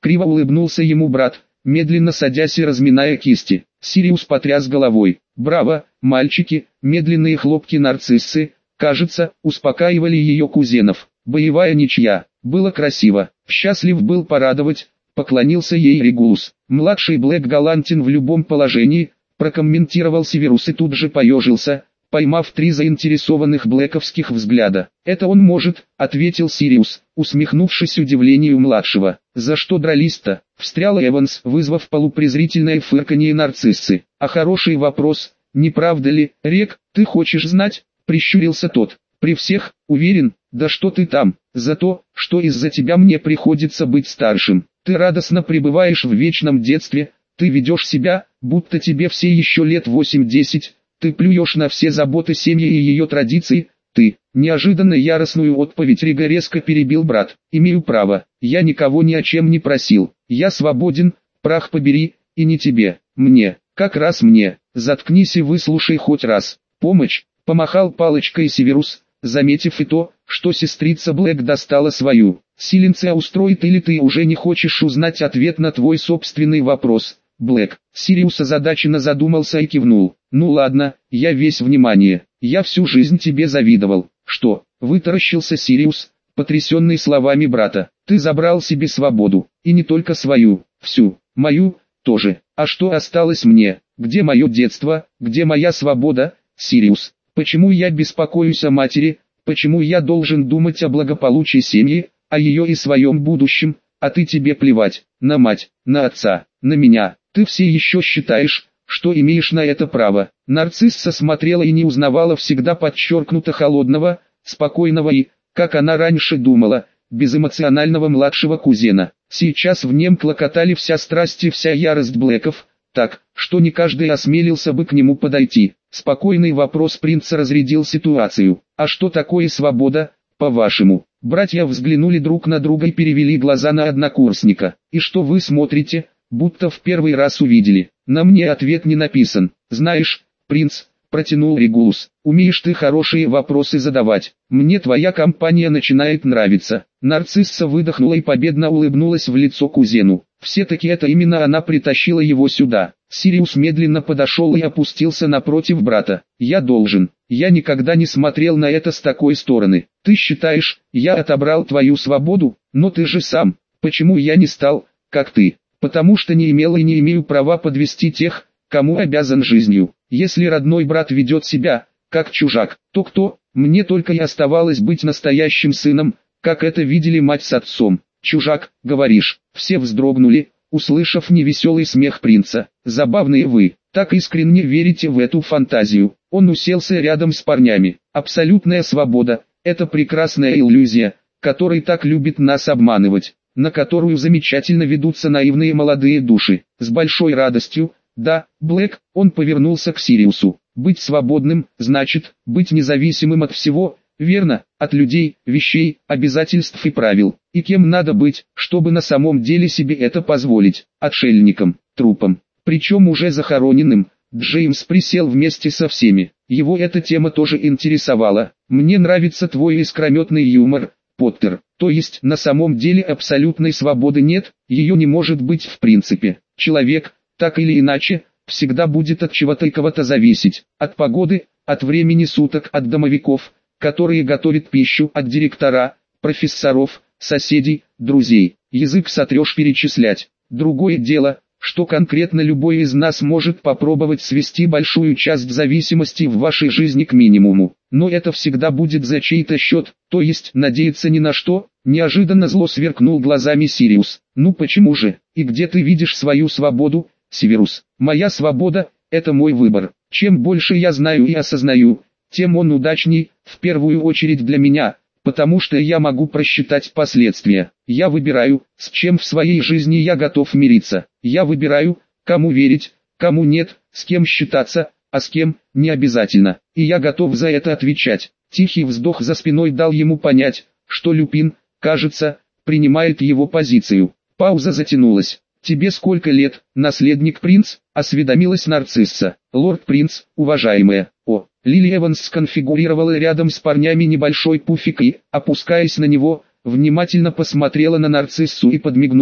Криво улыбнулся ему брат, медленно садясь и разминая кисти. Сириус потряс головой. «Браво, мальчики!» Медленные хлопки нарциссы, кажется, успокаивали ее кузенов. Боевая ничья. Было красиво. Счастлив был порадовать, поклонился ей Регулус. Младший Блэк галантен в любом положении, прокомментировал Северус и тут же поежился, поймав три заинтересованных блэковских взгляда. «Это он может», — ответил Сириус, усмехнувшись удивлению младшего. «За что дрались-то?» — встрял Эванс, вызвав полупрезрительное фырканье нарциссы. «А хороший вопрос, не правда ли, Рек, ты хочешь знать?» — прищурился тот. «При всех, уверен, да что ты там, за то, что из-за тебя мне приходится быть старшим. Ты радостно пребываешь в вечном детстве, ты ведешь себя, будто тебе все еще лет восемь-десять, ты плюешь на все заботы семьи и ее традиции, ты». Неожиданно яростную отповедь Рига резко перебил брат. «Имею право, я никого ни о чем не просил, я свободен, прах побери, и не тебе, мне, как раз мне, заткнись и выслушай хоть раз. Помощь», — помахал палочкой Северус, заметив и то, что сестрица Блэк достала свою. «Силенция устроит или ты уже не хочешь узнать ответ на твой собственный вопрос, Блэк?» Сириус озадаченно задумался и кивнул. «Ну ладно, я весь внимание, я всю жизнь тебе завидовал». «Что?» — вытаращился Сириус, потрясенный словами брата. «Ты забрал себе свободу, и не только свою, всю, мою, тоже. А что осталось мне? Где мое детство, где моя свобода, Сириус? Почему я беспокоюсь о матери, почему я должен думать о благополучии семьи, о ее и своем будущем, а ты тебе плевать, на мать, на отца, на меня, ты все еще считаешь, что имеешь на это право?» Нарцисса смотрела и не узнавала всегда подчеркнуто холодного, спокойного и, как она раньше думала, безэмоционального младшего кузена. Сейчас в нем клокотали вся страсть и вся ярость Блэков, так, что не каждый осмелился бы к нему подойти. Спокойный вопрос принца разрядил ситуацию. «А что такое свобода, по-вашему?» Братья взглянули друг на друга и перевели глаза на однокурсника. «И что вы смотрите, будто в первый раз увидели?» «На мне ответ не написан. Знаешь, принц», — протянул Регулус, — «умеешь ты хорошие вопросы задавать. Мне твоя компания начинает нравиться». Нарцисса выдохнула и победно улыбнулась в лицо кузену. Все-таки это именно она притащила его сюда. Сириус медленно подошел и опустился напротив брата. «Я должен. Я никогда не смотрел на это с такой стороны. Ты считаешь, я отобрал твою свободу, но ты же сам. Почему я не стал, как ты?» «Потому что не имел и не имею права подвести тех, кому обязан жизнью. Если родной брат ведет себя, как чужак, то кто? Мне только и оставалось быть настоящим сыном, как это видели мать с отцом». «Чужак, говоришь?» Все вздрогнули, услышав невеселый смех принца. «Забавные вы, так искренне верите в эту фантазию». Он уселся рядом с парнями. «Абсолютная свобода – это прекрасная иллюзия, которой так любит нас обманывать, на которую замечательно ведутся наивные молодые души. С большой радостью, да, Блэк», он повернулся к Сириусу. «Быть свободным, значит, быть независимым от всего, верно, от людей, вещей, обязательств и правил. И кем надо быть, чтобы на самом деле себе это позволить? Отшельником, трупом, причем уже захороненным». Джеймс присел вместе со всеми. Его эта тема тоже интересовала. «Мне нравится твой искрометный юмор, Поттер. То есть на самом деле абсолютной свободы нет, ее не может быть в принципе. Человек, так или иначе, всегда будет от чего-то и кого-то зависеть. От погоды, от времени суток, от домовиков, которые готовят пищу, от директора, профессоров, соседей, друзей. Язык сотрешь перечислять. Другое дело, что конкретно любой из нас может попробовать свести большую часть зависимости в вашей жизни к минимуму. Но это всегда будет за чей-то счет, то есть надеяться ни на что». Неожиданно зло сверкнул глазами Сириус. «Ну почему же? И где ты видишь свою свободу, Северус?» «Моя свобода – это мой выбор. Чем больше я знаю и осознаю, тем он удачней, в первую очередь для меня, потому что я могу просчитать последствия. Я выбираю, с чем в своей жизни я готов мириться. Я выбираю, кому верить, кому нет, с кем считаться, а с кем – не обязательно. И я готов за это отвечать». Тихий вздох за спиной дал ему понять, что Люпин, кажется, принимает его позицию. Пауза затянулась. «Тебе сколько лет, наследник принц?» – осведомилась нарцисса. «Лорд принц, уважаемая». О, Лили Эванс сконфигурировала рядом с парнями небольшой пуфик и, опускаясь на него, внимательно посмотрела на нарциссу и подмигнула,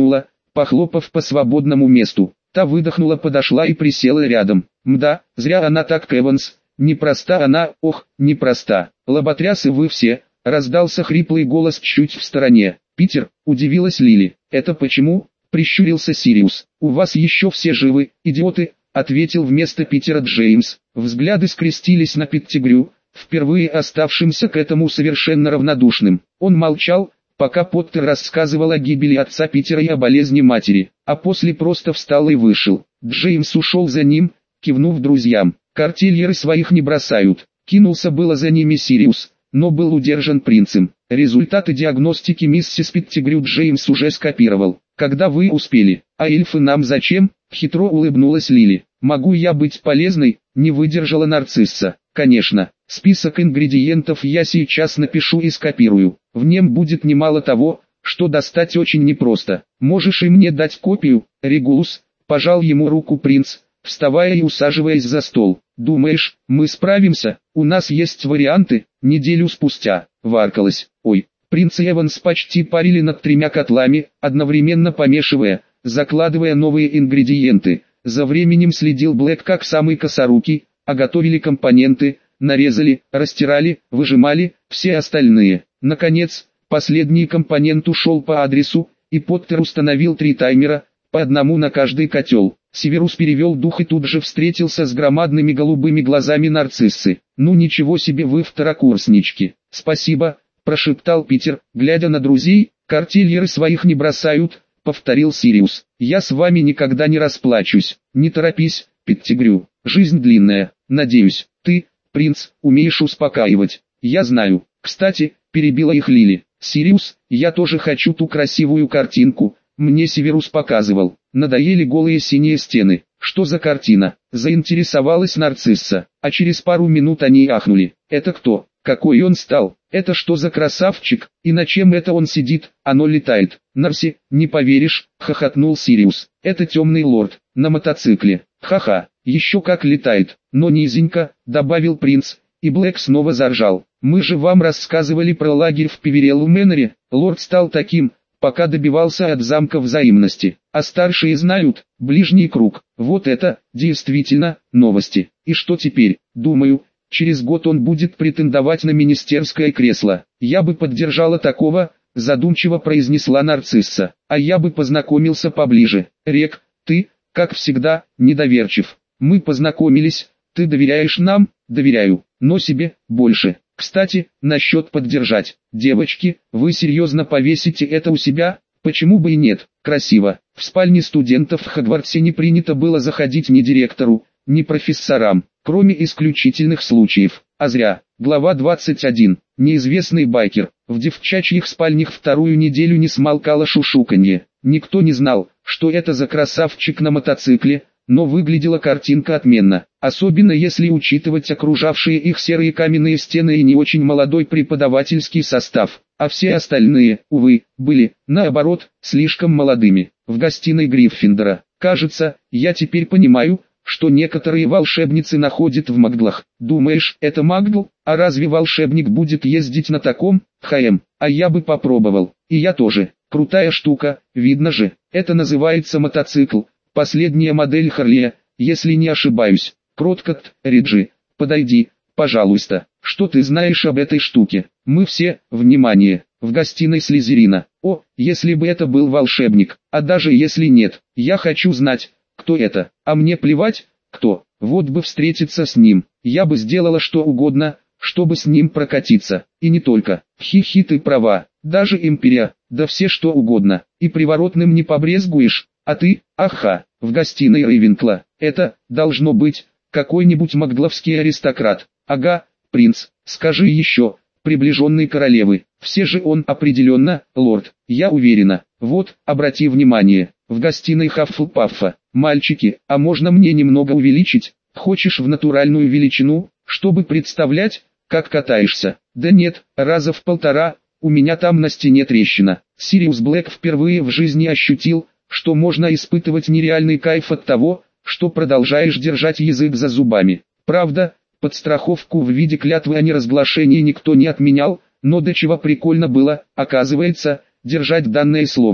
похлопав по свободному месту. Та выдохнула, подошла и присела рядом. Мда, зря она так, Эванс. Непроста она, ох, непроста. Лоботрясы вы все, раздался хриплый голос чуть в стороне. Питер, удивилась Лили. Это почему? Прищурился Сириус. У вас еще все живы, идиоты, ответил вместо Питера Джеймс. Взгляды скрестились на Петтигрю, впервые оставшимся к этому совершенно равнодушным. Он молчал, пока Поттер рассказывал о гибели отца Питера и о болезни матери, а после просто встал и вышел. Джеймс ушел за ним, кивнув друзьям. Картельеры своих не бросают. Кинулся было за ними Сириус, но был удержан принцем. Результаты диагностики миссис Петтигрю Джеймс уже скопировал. Когда вы успели, а эльфы нам зачем? Хитро улыбнулась Лили. Могу я быть полезной? Не выдержала нарцисса. Конечно, список ингредиентов я сейчас напишу и скопирую. В нем будет немало того, что достать очень непросто. Можешь и мне дать копию, Регулус? Пожал ему руку принц, вставая и усаживаясь за стол. Думаешь, мы справимся? У нас есть варианты. Неделю спустя, воркалась. Ой, принц и Эванс почти парили над тремя котлами, одновременно помешивая, закладывая новые ингредиенты. За временем следил Блэк как самый косорукий, а готовили компоненты, нарезали, растирали, выжимали, все остальные. Наконец, последний компонент ушел по адресу, и Поттер установил три таймера, по одному на каждый котел. Северус перевел дух и тут же встретился с громадными голубыми глазами нарциссы. «Ну ничего себе вы второкурснички!» «Спасибо», – прошептал Питер, глядя на друзей. «Картельеры своих не бросают», – повторил Сириус. «Я с вами никогда не расплачусь. Не торопись, Петтигрю. Жизнь длинная. Надеюсь, ты, принц, умеешь успокаивать. Я знаю. Кстати, перебила их Лили. Сириус, я тоже хочу ту красивую картинку. Мне Северус показывал. Надоели голые синие стены. Что за картина? Заинтересовалась нарцисса. А через пару минут они ахнули. Это кто? Какой он стал? Это что за красавчик? И на чем это он сидит? Оно летает. Нарси, не поверишь, хохотнул Сириус. Это темный лорд, на мотоцикле. Ха-ха, еще как летает. Но низенько, добавил принц, и Блэк снова заржал. Мы же вам рассказывали про лагерь в Певереллу Мэннере. Лорд стал таким, пока добивался от замка взаимности. А старшие знают, ближний круг. Вот это, действительно, новости. И что теперь? Думаю, через год он будет претендовать на министерское кресло. Я бы поддержала такого, задумчиво произнесла нарцисса. А я бы познакомился поближе. Рек, ты, как всегда, недоверчив. Мы познакомились, ты доверяешь нам? Доверяю, но себе больше. Кстати, насчет поддержать. Девочки, вы серьезно повесите это у себя? Почему бы и нет? Красиво. В спальне студентов в Хогвартсе не принято было заходить ни директору, ни профессорам, кроме исключительных случаев. А зря. Глава двадцать один. Неизвестный байкер. В девчачьих спальнях вторую неделю не смолкало шушуканье. Никто не знал, что это за красавчик на мотоцикле, но выглядела картинка отменно, особенно если учитывать окружавшие их серые каменные стены и не очень молодой преподавательский состав, а все остальные, увы, были, наоборот, слишком молодыми. В гостиной Гриффиндора, кажется, я теперь понимаю, что некоторые волшебницы находят в маглах. Думаешь, это магл? А разве волшебник будет ездить на таком? Хм, а я бы попробовал, и я тоже. Крутая штука, видно же, это называется мотоцикл. Последняя модель Харлея, если не ошибаюсь. Кроткот, Риджи, подойди, пожалуйста. Что ты знаешь об этой штуке? Мы все, внимание, в гостиной Слизерина. О, если бы это был волшебник, а даже если нет, я хочу знать, кто это. А мне плевать, кто. Вот бы встретиться с ним, я бы сделала что угодно, чтобы с ним прокатиться. И не только. Хи-хи, ты права, даже империя, да все что угодно. И приворотным не побрезгуешь. А ты, аха, в гостиной Рейвенкла, это, должно быть, какой-нибудь магдловский аристократ. Ага, принц, скажи еще, приближенный королевы, все же он определенно, лорд, я уверена. Вот, обрати внимание, в гостиной Хаффлпаффа, мальчики, а можно мне немного увеличить, хочешь в натуральную величину, чтобы представлять, как катаешься? Да нет, раза в полтора, у меня там на стене трещина. Сириус Блэк впервые в жизни ощутил, что можно испытывать нереальный кайф от того, что продолжаешь держать язык за зубами. Правда, подстраховку в виде клятвы о неразглашении никто не отменял, но до чего прикольно было, оказывается, держать данное слово.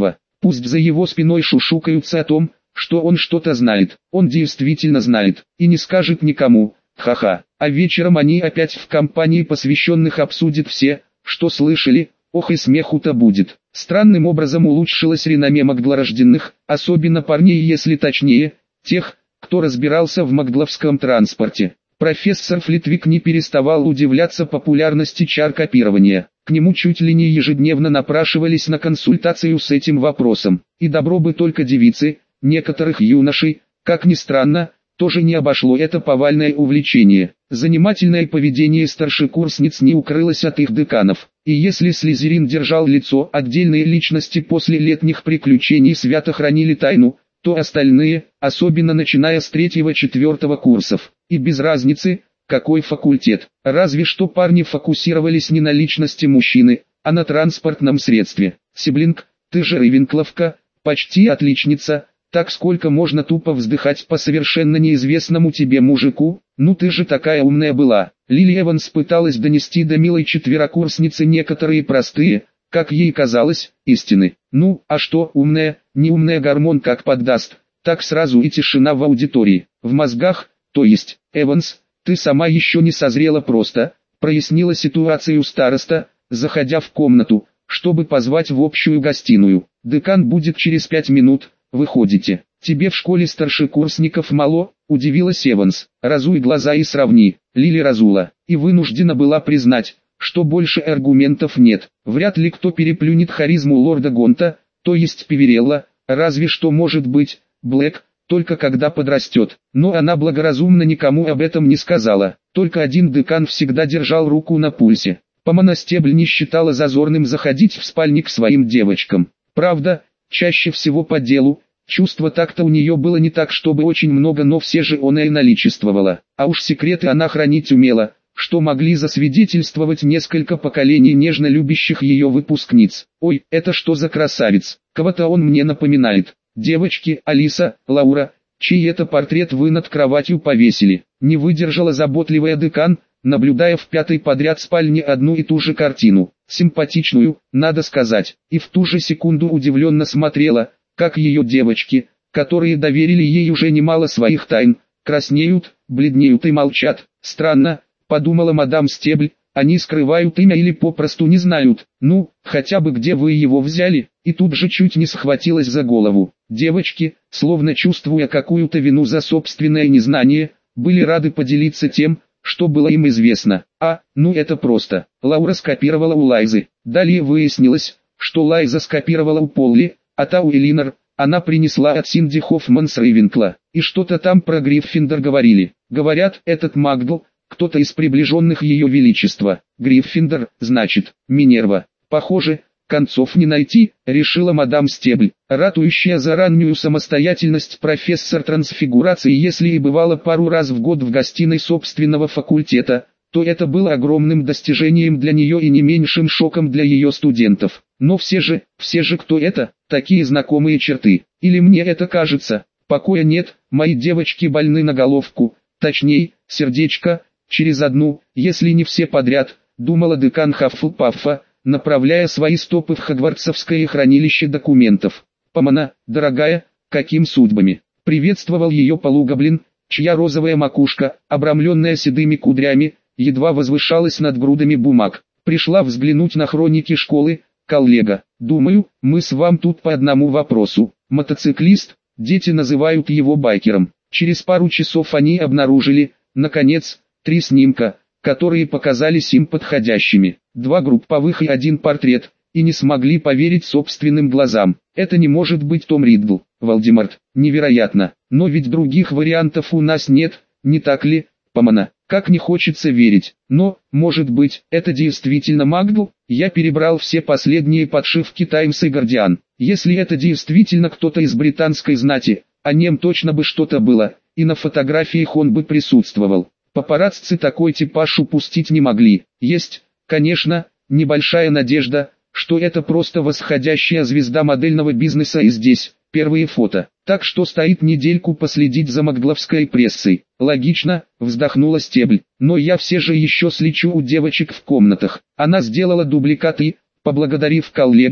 Пусть за его спиной шушукаются о том, что он что-то знает. Он действительно знает, и не скажет никому. Ха-ха. А вечером они опять в компании посвященных обсудят все, что слышали. Ох и смеху-то будет. Странным образом улучшилось реноме магдлорожденных, особенно парней, если точнее, тех, кто разбирался в магдловском транспорте. Профессор Флитвик не переставал удивляться популярности чар-копирования. К нему чуть ли не ежедневно напрашивались на консультацию с этим вопросом. И добро бы только девицы, некоторых юношей, как ни странно, тоже не обошло это повальное увлечение. Занимательное поведение старшекурсниц не укрылось от их деканов. И если Слизерин держал лицо, отдельные личности после летних приключений свято хранили тайну, то остальные, особенно начиная с третьего-четвертого курсов, и без разницы, какой факультет. Разве что парни фокусировались не на личности мужчины, а на транспортном средстве. Сиблинг, ты же Рейвенкловка, почти отличница, так сколько можно тупо вздыхать по совершенно неизвестному тебе мужику? Ну ты же такая умная была. Лили Эванс пыталась донести до милой четверокурсницы некоторые простые, как ей казалось, истины. Ну, а что умная, неумная гормон как поддаст, так сразу и тишина в аудитории. В мозгах, то есть, Эванс, ты сама еще не созрела просто, прояснила ситуацию староста, заходя в комнату, чтобы позвать в общую гостиную. Декан будет через пять минут, выходите. Тебе в школе старшекурсников мало, удивилась Эванс. Разуй глаза и сравни. Лили разула, и вынуждена была признать, что больше аргументов нет. Вряд ли кто переплюнет харизму лорда Гонта, то есть Пиверелла, разве что может быть, Блэк, только когда подрастет. Но она благоразумно никому об этом не сказала. Только один декан всегда держал руку на пульсе. Помана Стебль не считала зазорным заходить в спальни к своим девочкам. Правда, чаще всего по делу. Чувство такта у нее было не так, чтобы очень много, но все же оно и наличествовало. А уж секреты она хранить умела, что могли засвидетельствовать несколько поколений нежно любящих ее выпускниц. Ой, это что за красавец, кого-то он мне напоминает. Девочки, Алиса, Лаура, чей это портрет вы над кроватью повесили? Не выдержала заботливая декан, наблюдая в пятой подряд спальне одну и ту же картину. Симпатичную, надо сказать, и в ту же секунду удивленно смотрела, как ее девочки, которые доверили ей уже немало своих тайн, краснеют, бледнеют и молчат. Странно, подумала мадам Стебль, они скрывают имя или попросту не знают. Ну, хотя бы где вы его взяли? И тут же чуть не схватилась за голову. Девочки, словно чувствуя какую-то вину за собственное незнание, были рады поделиться тем, что было им известно. А, ну это просто. Лаура скопировала у Лайзы. Далее выяснилось, что Лайза скопировала у Полли, а та у Элинор. Она принесла от Синди Хоффман с Рейвенкла. И что-то там про Гриффиндор говорили. Говорят, этот Магдл, кто-то из приближенных ее величества. Гриффиндор, значит, Минерва. Похоже, концов не найти, решила мадам Стебль. Ратующая за раннюю самостоятельность профессор трансфигурации, если и бывала пару раз в год в гостиной собственного факультета, то это было огромным достижением для нее и не меньшим шоком для ее студентов. Но все же, все же кто это, такие знакомые черты, или мне это кажется, покоя нет, мои девочки больны на головку, точнее, сердечко, через одну, если не все подряд, думала декан Хаффлпаффа, направляя свои стопы в хогвартсовское хранилище документов. Помана, дорогая, каким судьбами? Приветствовал ее полугоблин, чья розовая макушка, обрамленная седыми кудрями, едва возвышалась над грудами бумаг. Пришла взглянуть на хроники школы, коллега. Думаю, мы с вами тут по одному вопросу. Мотоциклист, дети называют его байкером. Через пару часов они обнаружили, наконец, три снимка, которые показались им подходящими. Два групповых и один портрет, и не смогли поверить собственным глазам. Это не может быть Том Риддл. Волдеморт, невероятно. Но ведь других вариантов у нас нет, не так ли, Помана? Как не хочется верить. Но, может быть, это действительно Магдл? Я перебрал все последние подшивки Таймс и Гардиан. Если это действительно кто-то из британской знати, о нем точно бы что-то было, и на фотографиях он бы присутствовал. Папарацци такой типаж упустить не могли. Есть, конечно, небольшая надежда, что это просто восходящая звезда модельного бизнеса и здесь, первые фото. Так что стоит недельку последить за магдловской прессой. Логично, вздохнула Стебль. Но я все же еще слечу у девочек в комнатах. Она сделала дубликат и, поблагодарив коллегу,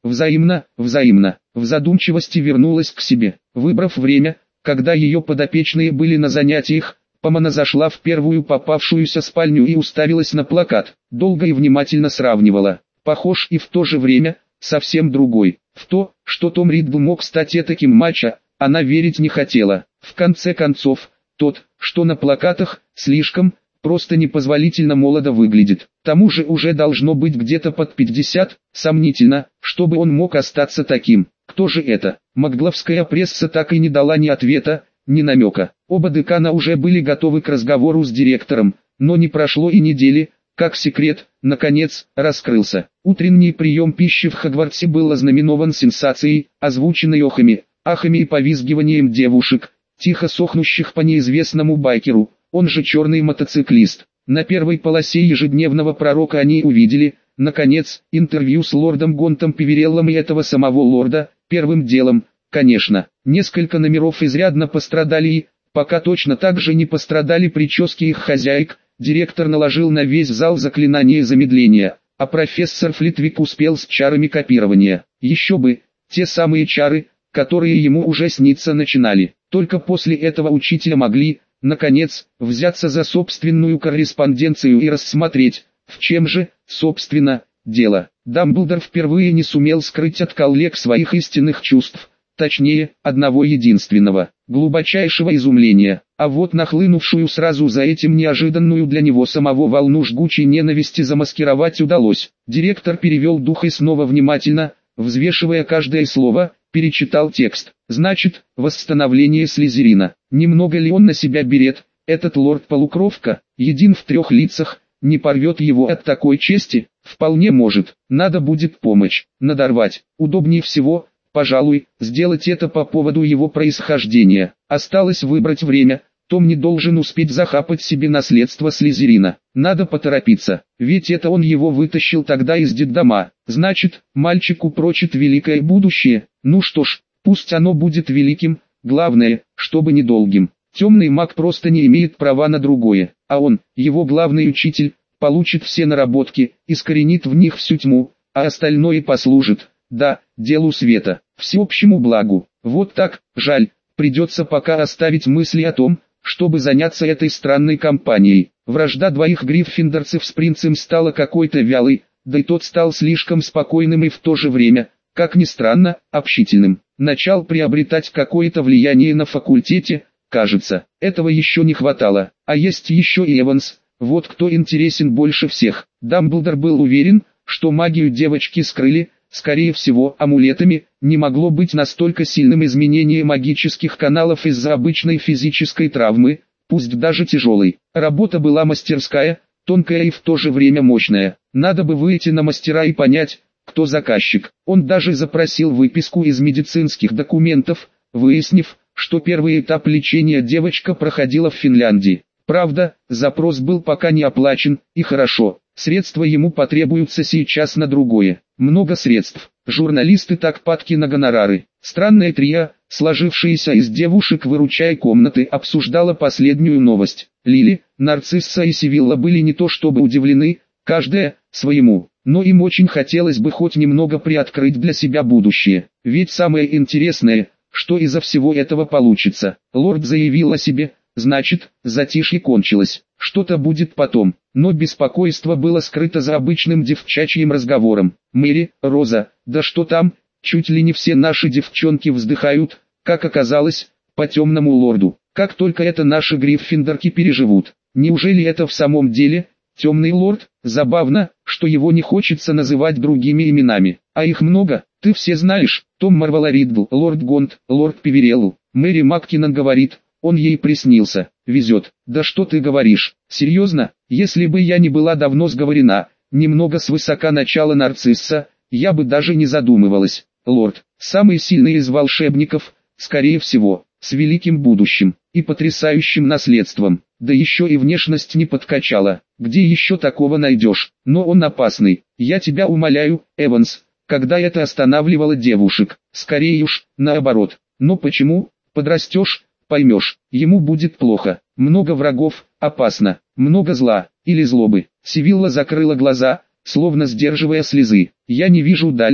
Взаимно, взаимно. В задумчивости вернулась к себе. Выбрав время, когда ее подопечные были на занятиях, Помана зашла в первую попавшуюся спальню и уставилась на плакат. Долго и внимательно сравнивала. Похож и в то же время, совсем другой. В то, что Том Ридл мог стать этаким мачо, она верить не хотела. В конце концов, тот, что на плакатах, слишком, просто непозволительно молодо выглядит. Тому же уже должно быть где-то под пятьдесят, сомнительно, чтобы он мог остаться таким. Кто же это? Макгловская пресса так и не дала ни ответа, ни намека. Оба декана уже были готовы к разговору с директором, но не прошло и недели, как секрет, наконец, раскрылся. Утренний прием пищи в Хогвартсе был ознаменован сенсацией, озвученной охами, ахами и повизгиванием девушек, тихо сохнущих по неизвестному байкеру, он же черный мотоциклист. На первой полосе ежедневного пророка они увидели, наконец, интервью с лордом Гонтом Пивереллом и этого самого лорда. Первым делом, конечно, несколько номеров изрядно пострадали и, пока точно так же не пострадали прически их хозяек. Директор наложил на весь зал заклинание замедления, а профессор Флитвик успел с чарами копирования. Еще бы, те самые чары, которые ему уже сниться начинали. Только после этого учителя могли, наконец, взяться за собственную корреспонденцию и рассмотреть, в чем же, собственно, дело. Дамблдор впервые не сумел скрыть от коллег своих истинных чувств, точнее, одного единственного, глубочайшего изумления, а вот нахлынувшую сразу за этим неожиданную для него самого волну жгучей ненависти замаскировать удалось. Директор перевел дух и снова внимательно, взвешивая каждое слово, перечитал текст. Значит, восстановление Слизерина. Немного ли он на себя берет, этот лорд-полукровка, един в трех лицах, не порвет его от такой чести? Вполне может. Надо будет помочь, надорвать. Удобнее всего, пожалуй, сделать это по поводу его происхождения. Осталось выбрать время. Том не должен успеть захапать себе наследство Слизерина. Надо поторопиться, ведь это он его вытащил тогда из детдома. Значит, мальчик упрочит великое будущее. Ну что ж, пусть оно будет великим, главное, чтобы недолгим. Темный маг просто не имеет права на другое, а он, его главный учитель, получит все наработки, искоренит в них всю тьму, а остальное послужит, да, делу света, всеобщему благу. Вот так, жаль, придется пока оставить мысли о том, чтобы заняться этой странной кампанией. Вражда двоих гриффиндорцев с принцем стала какой-то вялой, да и тот стал слишком спокойным и в то же время, как ни странно, общительным. Начал приобретать какое-то влияние на факультете, кажется, этого еще не хватало. А есть еще и Эванс, вот кто интересен больше всех. Дамблдор был уверен, что магию девочки скрыли, скорее всего, амулетами. Не могло быть настолько сильным изменение магических каналов из-за обычной физической травмы, пусть даже тяжелой. Работа была мастерская, тонкая и в то же время мощная. Надо бы выйти на мастера и понять, кто заказчик. Он даже запросил выписку из медицинских документов, выяснив, что первый этап лечения девочка проходила в Финляндии. Правда, запрос был пока не оплачен, и хорошо, средства ему потребуются сейчас на другое. Много средств. Журналисты так падки на гонорары. Странное трио, сложившееся из девушек «Выручай комнаты», обсуждало последнюю новость. Лили, Нарцисса и Сивилла были не то чтобы удивлены, каждая, своему, но им очень хотелось бы хоть немного приоткрыть для себя будущее. Ведь самое интересное, что из-за всего этого получится. Лорд заявил о себе, значит, затишье кончилось. Что-то будет потом, но беспокойство было скрыто за обычным девчачьим разговором. Мэри, Роза, да что там, чуть ли не все наши девчонки вздыхают, как оказалось, по темному лорду. Как только это наши гриффиндорки переживут. Неужели это в самом деле темный лорд? Забавно, что его не хочется называть другими именами. А их много, ты все знаешь. Том Марвола Ридл, лорд Гонт, лорд Пиверелл. Мэри Маккинон говорит, он ей приснился. Везет. Да что ты говоришь? Серьезно? Если бы я не была давно сговорена, немного свысока начала Нарцисса, я бы даже не задумывалась. Лорд, самый сильный из волшебников, скорее всего, с великим будущим и потрясающим наследством. Да еще и внешность не подкачала. Где еще такого найдешь? Но он опасный. Я тебя умоляю, Эванс, когда это останавливало девушек. Скорее уж, наоборот. Но почему? Подрастешь, поймешь, ему будет плохо. Много врагов, опасно, много зла, или злобы. Сивилла закрыла глаза, словно сдерживая слезы. Я не вижу дальше,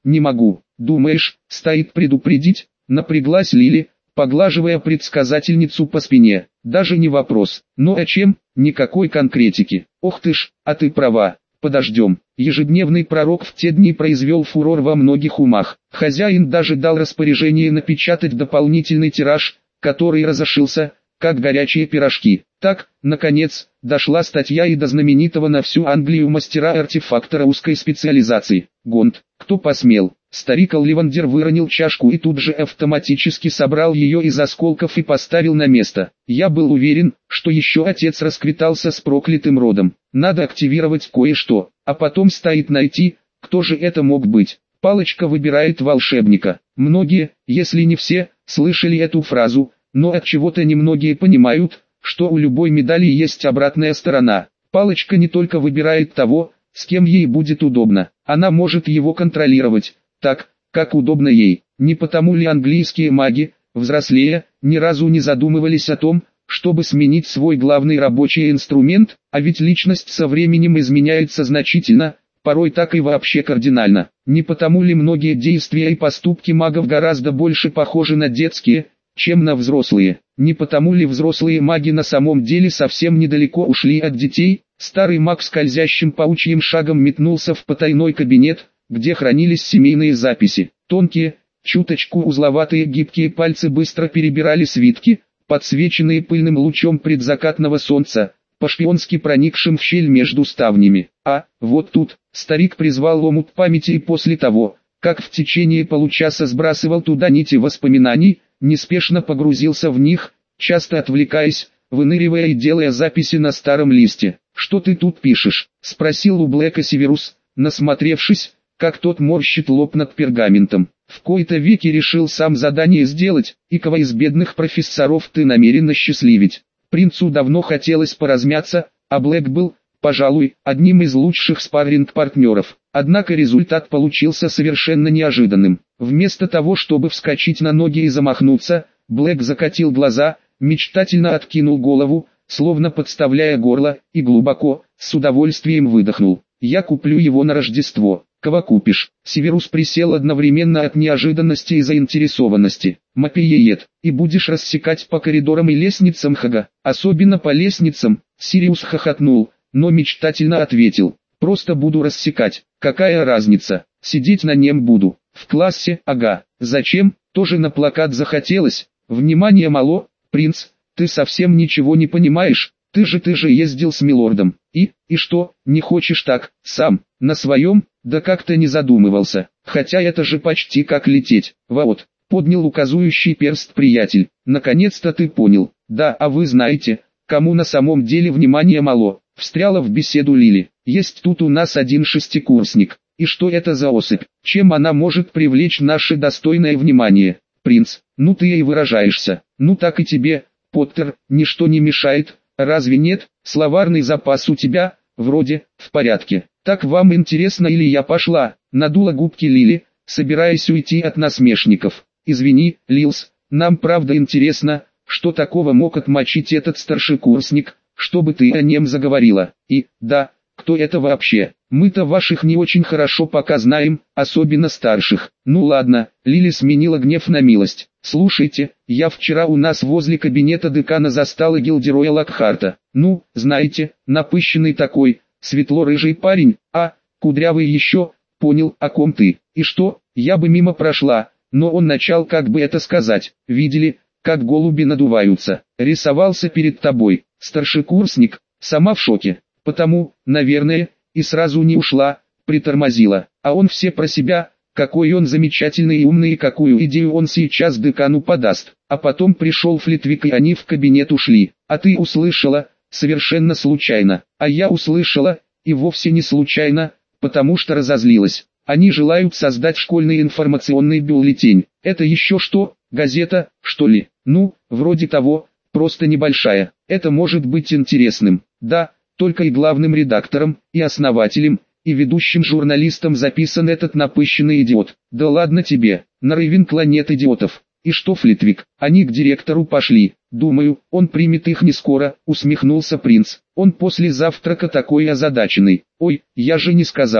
не могу. Думаешь, стоит предупредить? Напряглась Лили, поглаживая предсказательницу по спине. Даже не вопрос. Ну а чем? Никакой конкретики. Ох ты ж, а ты права. Подождем. Ежедневный пророк в те дни произвел фурор во многих умах. Хозяин даже дал распоряжение напечатать дополнительный тираж, который разошился, как горячие пирожки. Так, наконец, дошла статья и до знаменитого на всю Англию мастера-артефактора узкой специализации. Гонд, кто посмел? Старик Олливандер выронил чашку и тут же автоматически собрал ее из осколков и поставил на место. Я был уверен, что еще отец расквитался с проклятым родом. Надо активировать кое-что, а потом стоит найти, кто же это мог быть. Палочка выбирает волшебника. Многие, если не все, слышали эту фразу, но от чего-то немногие понимают, что у любой медали есть обратная сторона. Палочка не только выбирает того, с кем ей будет удобно, она может его контролировать, так, как удобно ей. Не потому ли английские маги, взрослея, ни разу не задумывались о том, чтобы сменить свой главный рабочий инструмент, а ведь личность со временем изменяется значительно, порой так и вообще кардинально. Не потому ли многие действия и поступки магов гораздо больше похожи на детские, чем на взрослые? Не потому ли взрослые маги на самом деле совсем недалеко ушли от детей? Старый маг скользящим паучьим шагом метнулся в потайной кабинет, где хранились семейные записи. Тонкие, чуточку узловатые гибкие пальцы быстро перебирали свитки, подсвеченные пыльным лучом предзакатного солнца, по-шпионски проникшим в щель между ставнями. А, вот тут, старик призвал омут памяти и после того, как в течение получаса сбрасывал туда нити воспоминаний, неспешно погрузился в них, часто отвлекаясь, выныривая и делая записи на старом листе. «Что ты тут пишешь?» — спросил у Блэка Северус, насмотревшись, как тот морщит лоб над пергаментом. «В кои-то веки решил сам задание сделать, и кого из бедных профессоров ты намерен осчастливить». Принцу давно хотелось поразмяться, а Блэк был, пожалуй, одним из лучших спарринг-партнеров. Однако результат получился совершенно неожиданным. Вместо того, чтобы вскочить на ноги и замахнуться, Блэк закатил глаза, мечтательно откинул голову, словно подставляя горло, и глубоко, с удовольствием выдохнул. «Я куплю его на Рождество». «Кого купишь?» Северус присел одновременно от неожиданности и заинтересованности. «Мапиеет, и будешь рассекать по коридорам и лестницам Хага, особенно по лестницам?» Сириус хохотнул, но мечтательно ответил. «Просто буду рассекать, какая разница, сидеть на нем буду, в классе, ага, зачем, тоже на плакат захотелось, внимание мало, принц, ты совсем ничего не понимаешь, ты же ты же ездил с милордом, и, и что, не хочешь так, сам, на своем?» «Да как-то не задумывался, хотя это же почти как лететь, вот», поднял указующий перст приятель, «наконец-то ты понял, да, а вы знаете, кому на самом деле внимания мало», встряла в беседу Лили, «есть тут у нас один шестикурсник, и что это за особь, чем она может привлечь наше достойное внимание?» «Принц, ну ты и выражаешься, ну так и тебе, Поттер, ничто не мешает, разве нет, словарный запас у тебя, вроде, в порядке». «Так вам интересно или я пошла?» — надула губки Лили, собираясь уйти от насмешников. «Извини, Лилс, нам правда интересно, что такого мог отмочить этот старшекурсник, чтобы ты о нем заговорила. И, да, кто это вообще? Мы-то ваших не очень хорошо пока знаем, особенно старших». «Ну ладно», — Лили сменила гнев на милость. «Слушайте, я вчера у нас возле кабинета декана застала Гилдероя Локхарта. Ну, знаете, напыщенный такой, светло-рыжий парень, а, кудрявый еще, понял, о ком ты. И что, я бы мимо прошла, но он начал, как бы это сказать, видели, как голуби надуваются, рисовался перед тобой, старшекурсник, сама в шоке, потому, наверное, и сразу не ушла, притормозила, а он все про себя, какой он замечательный и умный и какую идею он сейчас декану подаст, а потом пришел Флитвик и они в кабинет ушли, а ты услышала, совершенно случайно, а я услышала, и вовсе не случайно, потому что разозлилась. Они желают создать школьный информационный бюллетень. Это еще что, газета, что ли? Ну, вроде того, просто небольшая. Это может быть интересным. Да, только и главным редактором, и основателем, и ведущим журналистом записан этот напыщенный идиот. Да ладно тебе, на Рейвенкла нет идиотов. И что, Флитвик, они к директору пошли. Думаю, он примет их не скоро, усмехнулся принц. Он после завтрака такой озадаченный. Ой, я же не сказала.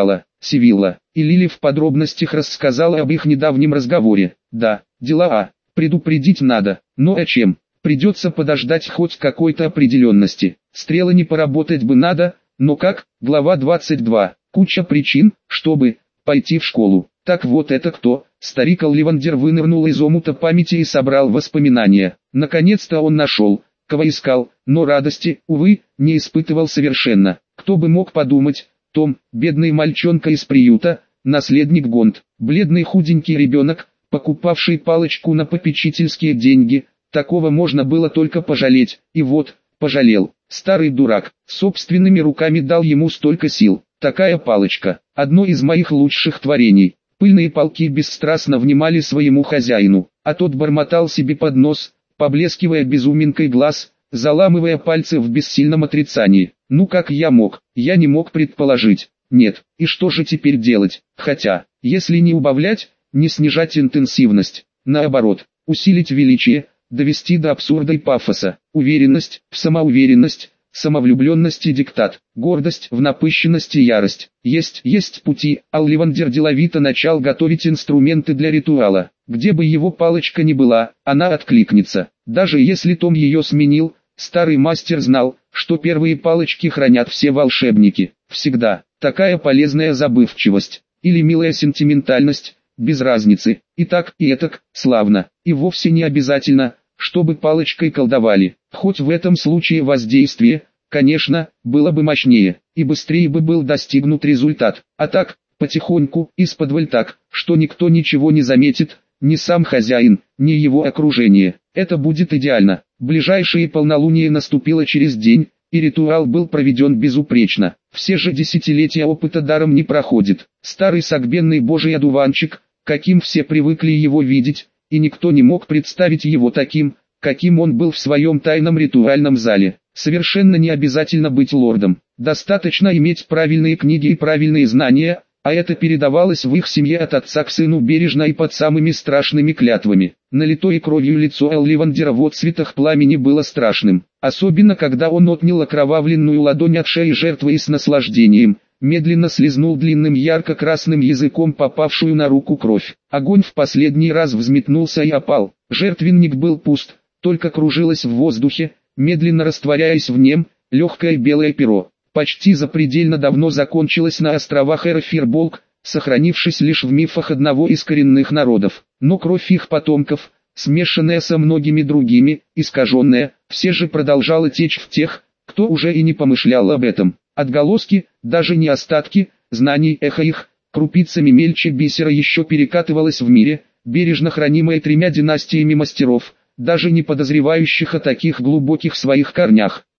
Севилла. И Лили в подробностях рассказала об их недавнем разговоре. Да, дела, а, предупредить надо, но о чем? Придется подождать хоть какой-то определенности. Стрелы не поработать бы надо, но как? Глава двадцать два. Куча причин, чтобы пойти в школу. Так вот это кто? Старик Олливандер вынырнул из омута памяти и собрал воспоминания. Наконец-то он нашел, кого искал, но радости, увы, не испытывал совершенно. Кто бы мог подумать, Том, бедный мальчонка из приюта, наследник Гонд, бледный худенький ребенок, покупавший палочку на попечительские деньги, такого можно было только пожалеть, и вот, пожалел. Старый дурак, собственными руками дал ему столько сил. Такая палочка, одно из моих лучших творений. Пыльные палки бесстрастно внимали своему хозяину, а тот бормотал себе под нос, поблескивая безуминкой глаз, заламывая пальцы в бессильном отрицании. Ну как я мог, я не мог предположить. Нет, и что же теперь делать? Хотя, если не убавлять, не снижать интенсивность, наоборот, усилить величие, довести до абсурда и пафоса, уверенность, в самоуверенность, самовлюбленность и диктат, гордость в напыщенность и ярость. Есть, есть пути. Олливандер деловито начал готовить инструменты для ритуала. Где бы его палочка ни была, она откликнется. Даже если Том ее сменил, старый мастер знал, что первые палочки хранят все волшебники. Всегда. Такая полезная забывчивость. Или милая сентиментальность, без разницы. И так, и этак, славно. И вовсе не обязательно, чтобы палочкой колдовали. Хоть в этом случае воздействие, конечно, было бы мощнее, и быстрее бы был достигнут результат. А так, потихоньку, исподволь так, что никто ничего не заметит, ни сам хозяин, ни его окружение. Это будет идеально. Ближайшее полнолуние наступило через день, и ритуал был проведен безупречно. Все же десятилетия опыта даром не проходит. Старый согбенный божий одуванчик, каким все привыкли его видеть, и никто не мог представить его таким, каким он был в своем тайном ритуальном зале. Совершенно не обязательно быть лордом, достаточно иметь правильные книги и правильные знания, а это передавалось в их семье от отца к сыну бережно и под самыми страшными клятвами. Налитое кровью лицо Олливандера в отцветах пламени было страшным, особенно когда он отнял окровавленную ладонь от шеи жертвы и с наслаждением медленно слизнул длинным ярко-красным языком попавшую на руку кровь. Огонь в последний раз взметнулся и опал. Жертвенник был пуст, только кружилось в воздухе, медленно растворяясь в нем, легкое белое перо. Почти запредельно давно закончилось на островах Эрофирболк, сохранившись лишь в мифах одного из коренных народов. Но кровь их потомков, смешанная со многими другими, искаженная, все же продолжала течь в тех, кто уже и не помышлял об этом. Отголоски, даже не остатки, знаний, эхо их, крупицами мельче бисера еще перекатывалось в мире, бережно хранимое тремя династиями мастеров, даже не подозревающих о таких глубоких своих корнях.